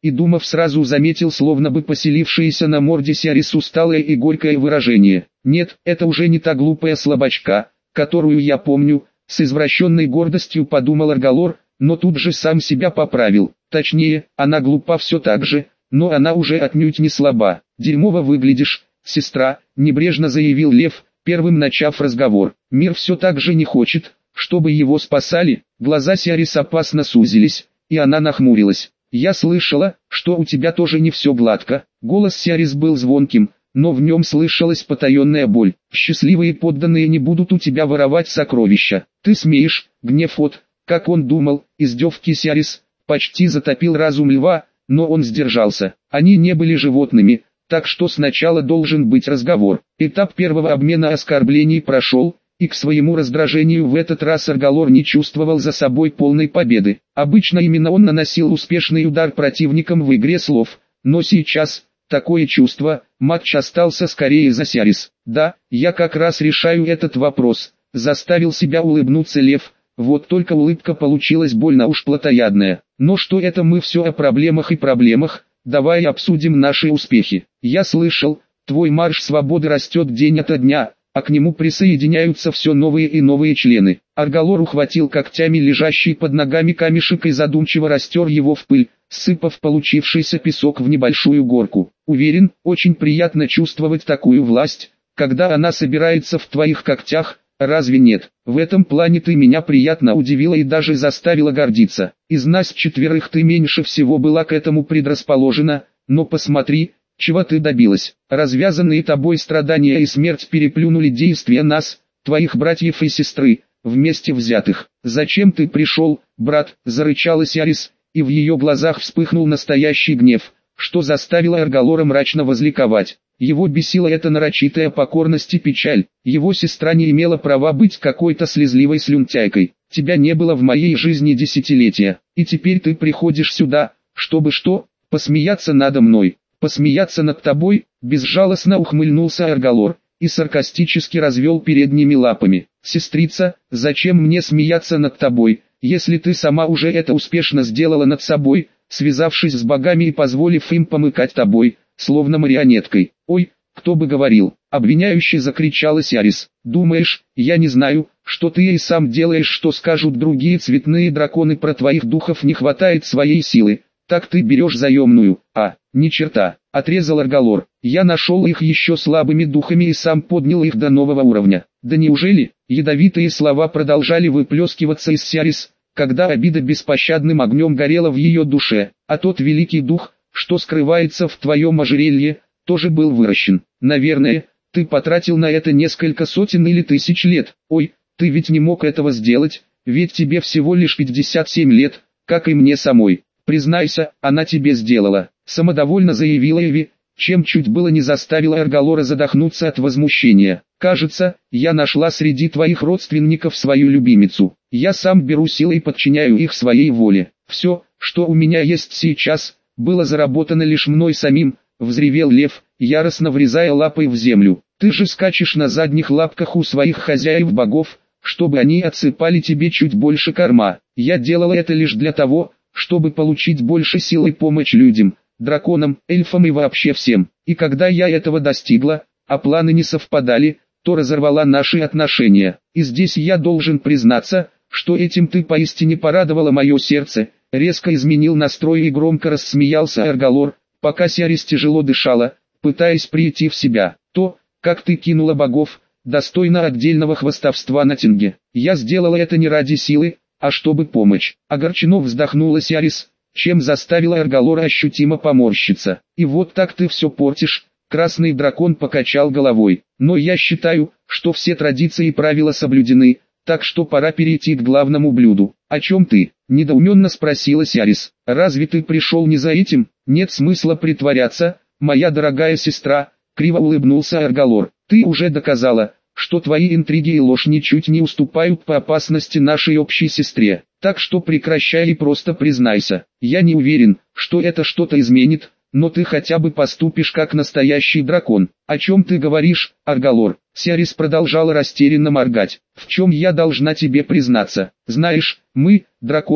[SPEAKER 1] и думав сразу заметил словно бы поселившееся на морде Сиарис усталое и горькое выражение. «Нет, это уже не та глупая слабачка, которую я помню», с извращенной гордостью подумал Аргалор, но тут же сам себя поправил. Точнее, она глупа все так же, но она уже отнюдь не слаба. «Дерьмово выглядишь, сестра», — небрежно заявил Лев, первым начав разговор. «Мир все так же не хочет, чтобы его спасали». Глаза Сиарис опасно сузились, и она нахмурилась. «Я слышала, что у тебя тоже не все гладко». Голос Сиарис был звонким, но в нем слышалась потаенная боль. «Счастливые подданные не будут у тебя воровать сокровища. Ты смеешь?» Гнев как он думал, издевки Сиарис, почти затопил разум льва, но он сдержался. Они не были животными, так что сначала должен быть разговор. Этап первого обмена оскорблений прошел, и к своему раздражению в этот раз Аргалор не чувствовал за собой полной победы. Обычно именно он наносил успешный удар противникам в игре слов, но сейчас, такое чувство, матч остался скорее за Сиарис. «Да, я как раз решаю этот вопрос», — заставил себя улыбнуться Лев, вот только улыбка получилась больно уж плотоядная. «Но что это мы все о проблемах и проблемах, давай обсудим наши успехи. Я слышал, твой марш свободы растет день ото дня, а к нему присоединяются все новые и новые члены». Аргалор ухватил когтями лежащий под ногами камешек и задумчиво растер его в пыль, сыпав получившийся песок в небольшую горку. «Уверен, очень приятно чувствовать такую власть, когда она собирается в твоих когтях, разве нет? В этом плане ты меня приятно удивила и даже заставила гордиться. Из нас четверых ты меньше всего была к этому предрасположена, но посмотри, чего ты добилась. Развязанные тобой страдания и смерть переплюнули действия нас, твоих братьев и сестры, вместе взятых. Зачем ты пришел, брат?» — зарычала Сиарис, и в ее глазах вспыхнул настоящий гнев, что заставило Аргалора мрачно возликовать. Его бесила эта нарочитая покорность и печаль. Его сестра не имела права быть какой-то слезливой слюнтяйкой. «Тебя не было в моей жизни десятилетия, и теперь ты приходишь сюда, чтобы что? Посмеяться надо мной, посмеяться над тобой?» Безжалостно ухмыльнулся Аргалор и саркастически развел передними лапами. «Сестрица, зачем мне смеяться над тобой, если ты сама уже это успешно сделала над собой, связавшись с богами и позволив им помыкать тобой, словно марионеткой?» «Ой, кто бы говорил!» — обвиняюще закричала Сиарис. «Думаешь, я не знаю, что ты и сам делаешь, что скажут другие цветные драконы про твоих духов, не хватает своей силы, так ты берешь заемную?» Ни черта!» — отрезал Аргалор. «Я нашел их еще слабыми духами и сам поднял их до нового уровня». «Да неужели?» — ядовитые слова продолжали выплескиваться из Сиарис, когда обида беспощадным огнем горела в ее душе. «А тот великий дух, что скрывается в твоем ожерелье, тоже был выращен. Наверное, ты потратил на это несколько сотен или тысяч лет. Ой, ты ведь не мог этого сделать, ведь тебе всего лишь 57 лет, как и мне самой. Признайся, она тебе сделала», — самодовольно заявила Эви, чем чуть было не заставила Аргалора задохнуться от возмущения. «Кажется, я нашла среди твоих родственников свою любимицу. Я сам беру силой и подчиняю их своей воле. Все, что у меня есть сейчас, было заработано лишь мной самим», — взревел Лев, яростно врезая лапой в землю. «Ты же скачешь на задних лапках у своих хозяев-богов, чтобы они отсыпали тебе чуть больше корма. Я делала это лишь для того, чтобы получить больше сил и помочь людям, драконам, эльфам и вообще всем. И когда я этого достигла, а планы не совпадали, то разорвала наши отношения. И здесь я должен признаться, что этим ты поистине порадовала мое сердце». Резко изменил настрой и громко рассмеялся Аргалор, пока Сиарис тяжело дышала, пытаясь прийти в себя. «То, как ты кинула богов, достойно отдельного хвастовства на Тинге. Я сделала это не ради силы, а чтобы помочь». Огорченно вздохнула Сиарис, чем заставила Аргалора ощутимо поморщиться. «И вот так ты все портишь», — красный дракон покачал головой. «Но я считаю, что все традиции и правила соблюдены, так что пора перейти к главному блюду». «О чем ты?» — недоуменно спросила Сиарис. «Разве ты пришел не за этим?» «Нет смысла притворяться, моя дорогая сестра», — криво улыбнулся Аргалор. «Ты уже доказала, что твои интриги и ложь ничуть не уступают по опасности нашей общей сестре. Так что прекращай и просто признайся. Я не уверен, что это что-то изменит, но ты хотя бы поступишь как настоящий дракон». «О чем ты говоришь, Аргалор?» Сиарис продолжала растерянно моргать. «В чем я должна тебе признаться? Знаешь, мы, драконы,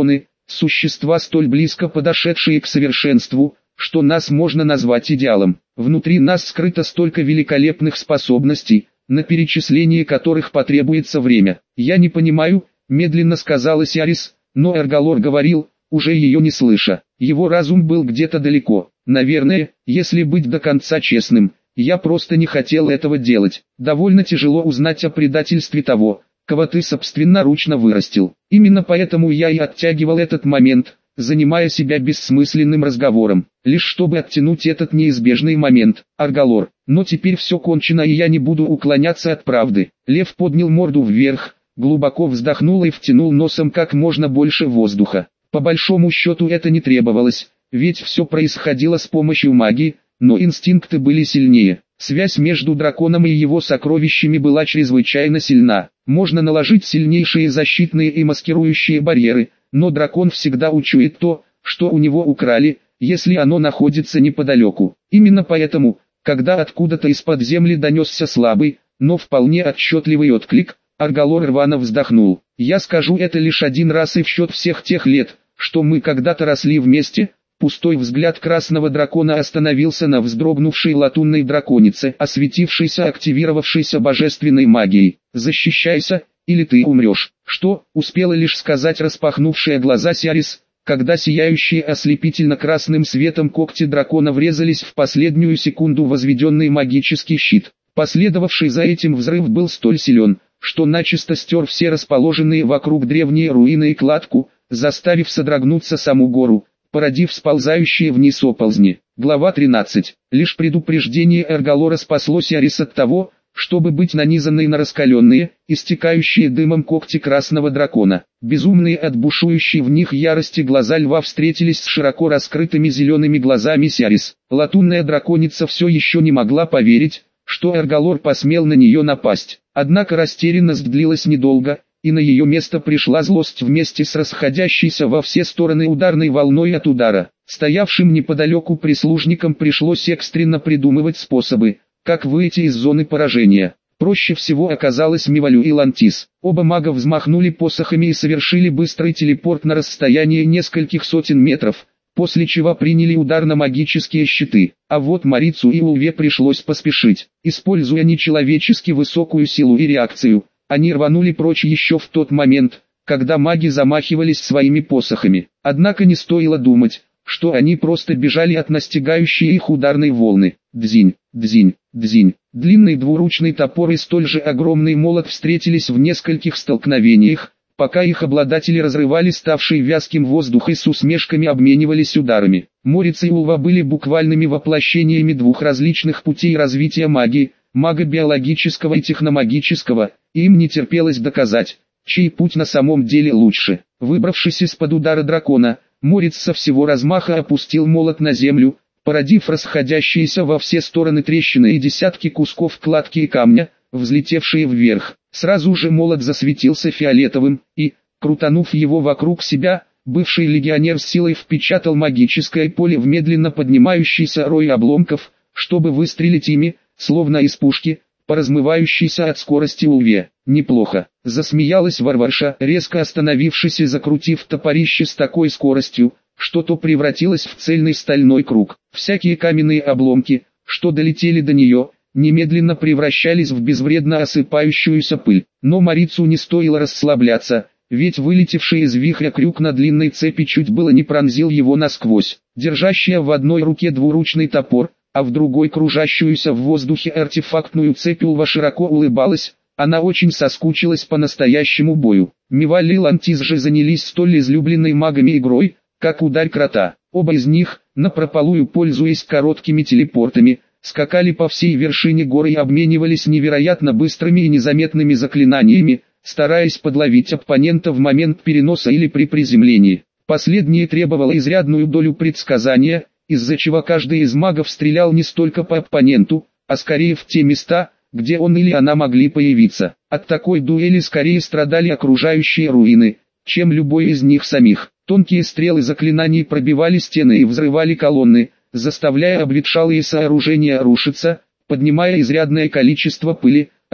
[SPEAKER 1] существа столь близко подошедшие к совершенству, что нас можно назвать идеалом. Внутри нас скрыто столько великолепных способностей, на перечисление которых потребуется время. «Я не понимаю», — медленно сказала Сиарис, но Эргалор говорил, уже ее не слыша. Его разум был где-то далеко. «Наверное, если быть до конца честным, я просто не хотел этого делать. Довольно тяжело узнать о предательстве того, кого ты собственноручно вырастил. Именно поэтому я и оттягивал этот момент, занимая себя бессмысленным разговором, лишь чтобы оттянуть этот неизбежный момент, Аргалор. Но теперь все кончено, и я не буду уклоняться от правды». Лев поднял морду вверх, глубоко вздохнул и втянул носом как можно больше воздуха. По большому счету это не требовалось, ведь все происходило с помощью магии, но инстинкты были сильнее. Связь между драконом и его сокровищами была чрезвычайно сильна. Можно наложить сильнейшие защитные и маскирующие барьеры, но дракон всегда учует то, что у него украли, если оно находится неподалеку. Именно поэтому, когда откуда-то из-под земли донесся слабый, но вполне отчетливый отклик, Аргалор рвано вздохнул. «Я скажу это лишь один раз и в счет всех тех лет, что мы когда-то росли вместе». Пустой взгляд красного дракона остановился на вздрогнувшей латунной драконице, осветившейся активировавшейся божественной магией. «Защищайся, или ты умрешь». «Что?» — успела лишь сказать распахнувшая глаза Сиарис, когда сияющие ослепительно красным светом когти дракона врезались в последнюю секунду возведенный магический щит. Последовавший за этим взрыв был столь силен, что начисто стер все расположенные вокруг древние руины и кладку, заставив содрогнуться саму гору, породив сползающие вниз оползни. Глава 13. Лишь предупреждение Эргалора спасло Сиарис от того, чтобы быть нанизанной на раскаленные, истекающие дымом когти красного дракона. Безумные от бушующей в них ярости глаза льва встретились с широко раскрытыми зелеными глазами Сиарис. Латунная драконица все еще не могла поверить, что Эргалор посмел на нее напасть. Однако растерянность длилась недолго, и на ее место пришла злость вместе с расходящейся во все стороны ударной волной от удара. Стоявшим неподалеку прислужникам пришлось экстренно придумывать способы, как выйти из зоны поражения. Проще всего оказалось Мивалю и Лантис. Оба мага взмахнули посохами и совершили быстрый телепорт на расстояние нескольких сотен метров, после чего приняли удар на магические щиты. А вот Марицу и Улве пришлось поспешить. Используя нечеловечески высокую силу и реакцию, они рванули прочь еще в тот момент, когда маги замахивались своими посохами. Однако не стоило думать, что они просто бежали от настигающей их ударной волны. Дзинь, дзинь, дзинь. Длинный двуручный топор и столь же огромный молот встретились в нескольких столкновениях, пока их обладатели разрывали ставший вязким воздух и с усмешками обменивались ударами. Морец и Улва были буквальными воплощениями двух различных путей развития магии, мага биологического и техномагического, и им не терпелось доказать, чей путь на самом деле лучше. Выбравшись из-под удара дракона, Морец со всего размаха опустил молот на землю, породив расходящиеся во все стороны трещины и десятки кусков кладки и камня, взлетевшие вверх. Сразу же молот засветился фиолетовым, и, крутанув его вокруг себя, бывший легионер с силой впечатал магическое поле в медленно поднимающийся рой обломков, чтобы выстрелить ими, словно из пушки, по размывающейся от скорости Улве. «Неплохо», — засмеялась Варварша, резко остановившись и закрутив топорище с такой скоростью, что то превратилось в цельный стальной круг. Всякие каменные обломки, что долетели до нее, немедленно превращались в безвредно осыпающуюся пыль. Но Марицу не стоило расслабляться, ведь вылетевший из вихря крюк на длинной цепи чуть было не пронзил его насквозь. Держащая в одной руке двуручный топор, а в другой кружащуюся в воздухе артефактную цепь Улва широко улыбалась, она очень соскучилась по настоящему бою. Миваль и Лантис же занялись столь излюбленной магами игрой, как ударь крота. Оба из них, напропалую пользуясь короткими телепортами, скакали по всей вершине горы и обменивались невероятно быстрыми и незаметными заклинаниями, стараясь подловить оппонента в момент переноса или при приземлении. Последнее требовало изрядную долю предсказания, из-за чего каждый из магов стрелял не столько по оппоненту, а скорее в те места, где он или она могли появиться. От такой дуэли скорее страдали окружающие руины, чем любой из них самих. Тонкие стрелы заклинаний пробивали стены и взрывали колонны, заставляя обветшалые сооружения рушиться, поднимая изрядное количество пыли,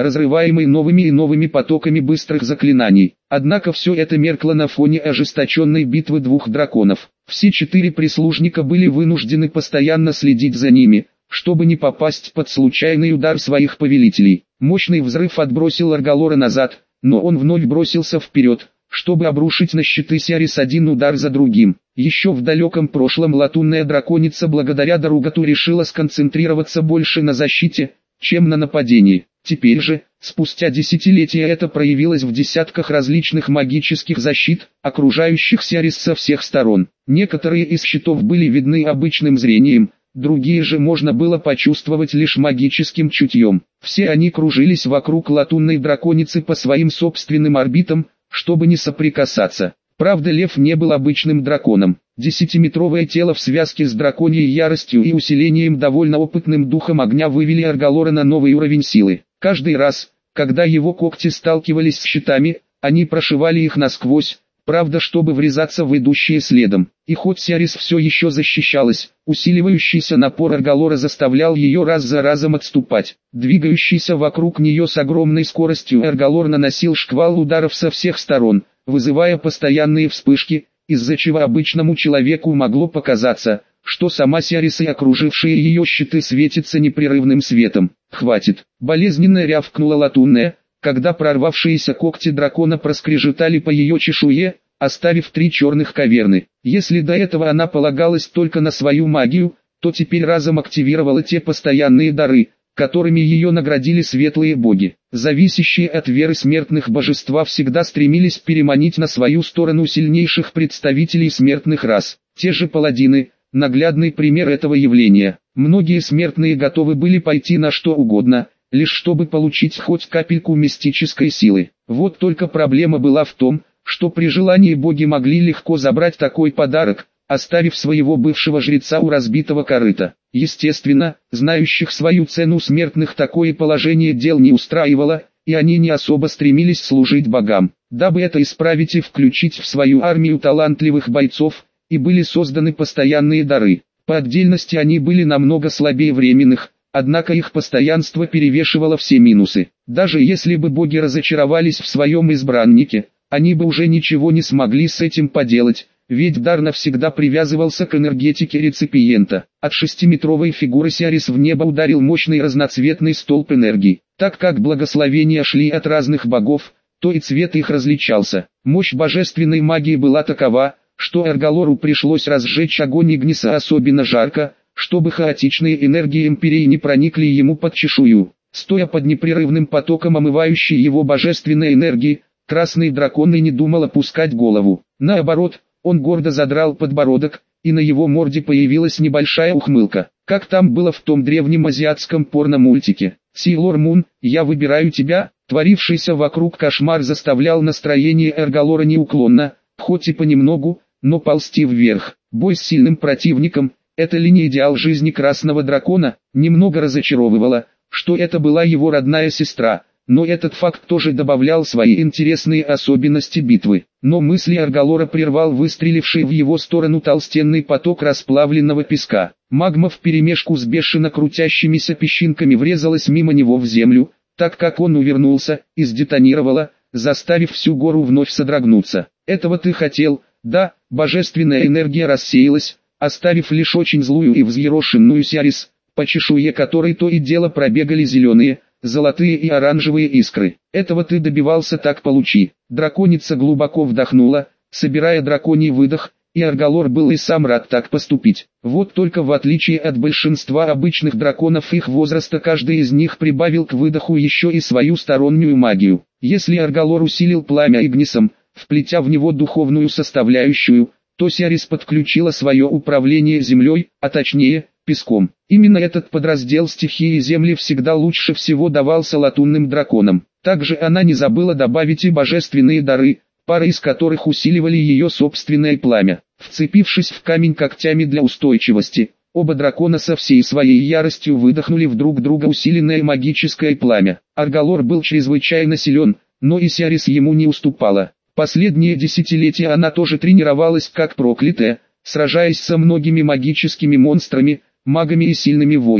[SPEAKER 1] разрываемый новыми и новыми потоками быстрых заклинаний. Однако все это меркло на фоне ожесточенной битвы двух драконов. Все 4 прислужника были вынуждены постоянно следить за ними, чтобы не попасть под случайный удар своих повелителей. Мощный взрыв отбросил Аргалора назад, но он вновь бросился вперед, чтобы обрушить на щиты Сиарис один удар за другим. Еще в далеком прошлом латунная драконица благодаря Даругату решила сконцентрироваться больше на защите, чем на нападении. Теперь же, спустя десятилетия, это проявилось в десятках различных магических защит, окружающих Сиарис со всех сторон. Некоторые из щитов были видны обычным зрением, другие же можно было почувствовать лишь магическим чутьем. Все они кружились вокруг латунной драконицы по своим собственным орбитам, чтобы не соприкасаться. Правда, лев не был обычным драконом. 10-метровое тело в связке с драконьей яростью и усилением довольно опытным духом огня вывели Аргалора на новый уровень силы. Каждый раз, когда его когти сталкивались с щитами, они прошивали их насквозь, правда, чтобы врезаться в идущие следом. И хоть Сиарис все еще защищалась, усиливающийся напор Аргалора заставлял ее раз за разом отступать. Двигающийся вокруг нее с огромной скоростью Аргалор наносил шквал ударов со всех сторон, вызывая постоянные вспышки, из-за чего обычному человеку могло показаться, что сама Сиарис и окружившие ее щиты светятся непрерывным светом. «Хватит!» — болезненно рявкнула латунная, когда прорвавшиеся когти дракона проскрежетали по ее чешуе, оставив 3 черных каверны. Если до этого она полагалась только на свою магию, то теперь разом активировала те постоянные дары, которыми ее наградили светлые боги. Зависящие от веры смертных божества всегда стремились переманить на свою сторону сильнейших представителей смертных рас. Те же паладины – наглядный пример этого явления. Многие смертные готовы были пойти на что угодно, лишь чтобы получить хоть капельку мистической силы. Вот только проблема была в том, что при желании боги могли легко забрать такой подарок, оставив своего бывшего жреца у разбитого корыта. Естественно, знающих свою цену смертных такое положение дел не устраивало, и они не особо стремились служить богам. Дабы это исправить и включить в свою армию талантливых бойцов, и были созданы постоянные дары. По отдельности они были намного слабее временных, однако их постоянство перевешивало все минусы. Даже если бы боги разочаровались в своем избраннике, они бы уже ничего не смогли с этим поделать, ведь дар навсегда привязывался к энергетике реципиента. От 6-метровой фигуры Сиарис в небо ударил мощный разноцветный столб энергии. Так как благословения шли от разных богов, то и цвет их различался. Мощь божественной магии была такова, что Аргалору пришлось разжечь огонь Игниса особенно жарко, чтобы хаотичные энергии Империи не проникли ему под чешую. Стоя под непрерывным потоком омывающей его божественной энергии, красный дракон и не думал опускать голову. Наоборот, он гордо задрал подбородок, и на его морде появилась небольшая ухмылка. Как там было в том древнем азиатском порно-мультике. «Сейлор Мун, я выбираю тебя». Творившийся вокруг кошмар заставлял настроение Аргалора неуклонно, хоть и понемногу, но ползти вверх. Бой с сильным противником – это ли не идеал жизни красного дракона? Немного разочаровывало, что это была его родная сестра. Но этот факт тоже добавлял свои интересные особенности битвы. Но мысли Аргалора прервал выстреливший в его сторону толстенный поток расплавленного песка. Магма вперемешку с бешено крутящимися песчинками врезалась мимо него в землю, так как он увернулся, и сдетонировала, заставив всю гору вновь содрогнуться. «Этого ты хотел?» Да, божественная энергия рассеялась, оставив лишь очень злую и взъерошенную Сиарис, по чешуе которой то и дело пробегали зеленые, золотые и оранжевые искры. «Этого ты добивался, так получи». Драконица глубоко вдохнула, собирая драконий выдох, и Аргалор был и сам рад так поступить. Вот только в отличие от большинства обычных драконов их возраста, каждый из них прибавил к выдоху еще и свою стороннюю магию. Если Аргалор усилил пламя Игнисом, вплетя в него духовную составляющую, то Сиарис подключила свое управление землей, а точнее, песком. Именно этот подраздел стихии земли всегда лучше всего давался латунным драконам. Также она не забыла добавить и божественные дары, пары из которых усиливали ее собственное пламя. Вцепившись в камень когтями для устойчивости, оба дракона со всей своей яростью выдохнули в друг друга усиленное магическое пламя. Аргалор был чрезвычайно силен, но и Сиарис ему не уступала. Последние десятилетия она тоже тренировалась как проклятая, сражаясь со многими магическими монстрами, магами и сильными воинами.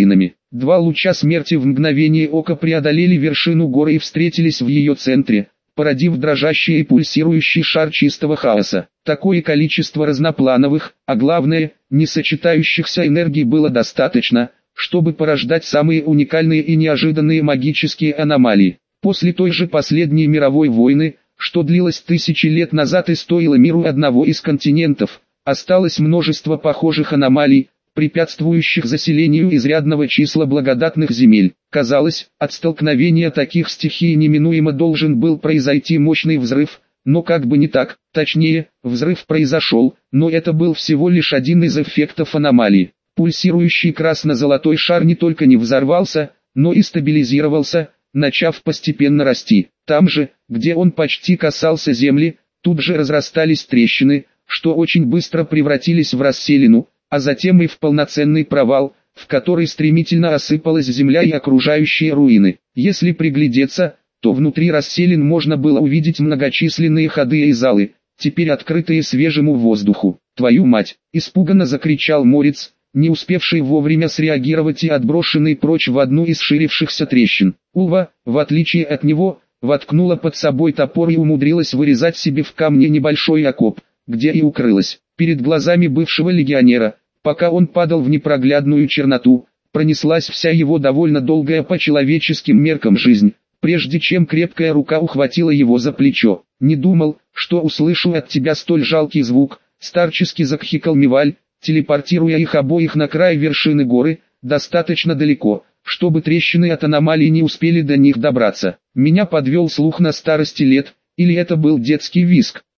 [SPEAKER 1] Два луча смерти в мгновение ока преодолели вершину горы и встретились в ее центре, породив дрожащий и пульсирующий шар чистого хаоса. Такое количество разноплановых, а главное, не сочетающихся энергий было достаточно, чтобы порождать самые уникальные и неожиданные магические аномалии. После той же последней мировой войны, что длилась тысячи лет назад и стоила миру одного из континентов, осталось множество похожих аномалий, препятствующих заселению изрядного числа благодатных земель. Казалось, от столкновения таких стихий неминуемо должен был произойти мощный взрыв, но как бы не так, точнее, взрыв произошел, но это был всего лишь один из эффектов аномалии. Пульсирующий красно-золотой шар не только не взорвался, но и стабилизировался, начав постепенно расти. Там же, где он почти касался земли, тут же разрастались трещины, что очень быстро превратились в расселину, а затем и в полноценный провал, в который стремительно осыпалась земля и окружающие руины. Если приглядеться, то внутри расселин можно было увидеть многочисленные ходы и залы, теперь открытые свежему воздуху. «Твою мать!» – испуганно закричал Морец, не успевший вовремя среагировать и отброшенный прочь в одну из ширившихся трещин. Улва, в отличие от него, воткнула под собой топор и умудрилась вырезать себе в камне небольшой окоп, где и укрылась. Перед глазами бывшего легионера, пока он падал в непроглядную черноту, пронеслась вся его довольно долгая по человеческим меркам жизнь, прежде чем крепкая рука ухватила его за плечо. «Не думал, что услышу от тебя столь жалкий звук», — старчески закхикал Миваль, телепортируя их обоих на край вершины горы, достаточно далеко, чтобы трещины от аномалий не успели до них добраться. Меня подвел слух на старости лет, или это был детский визг.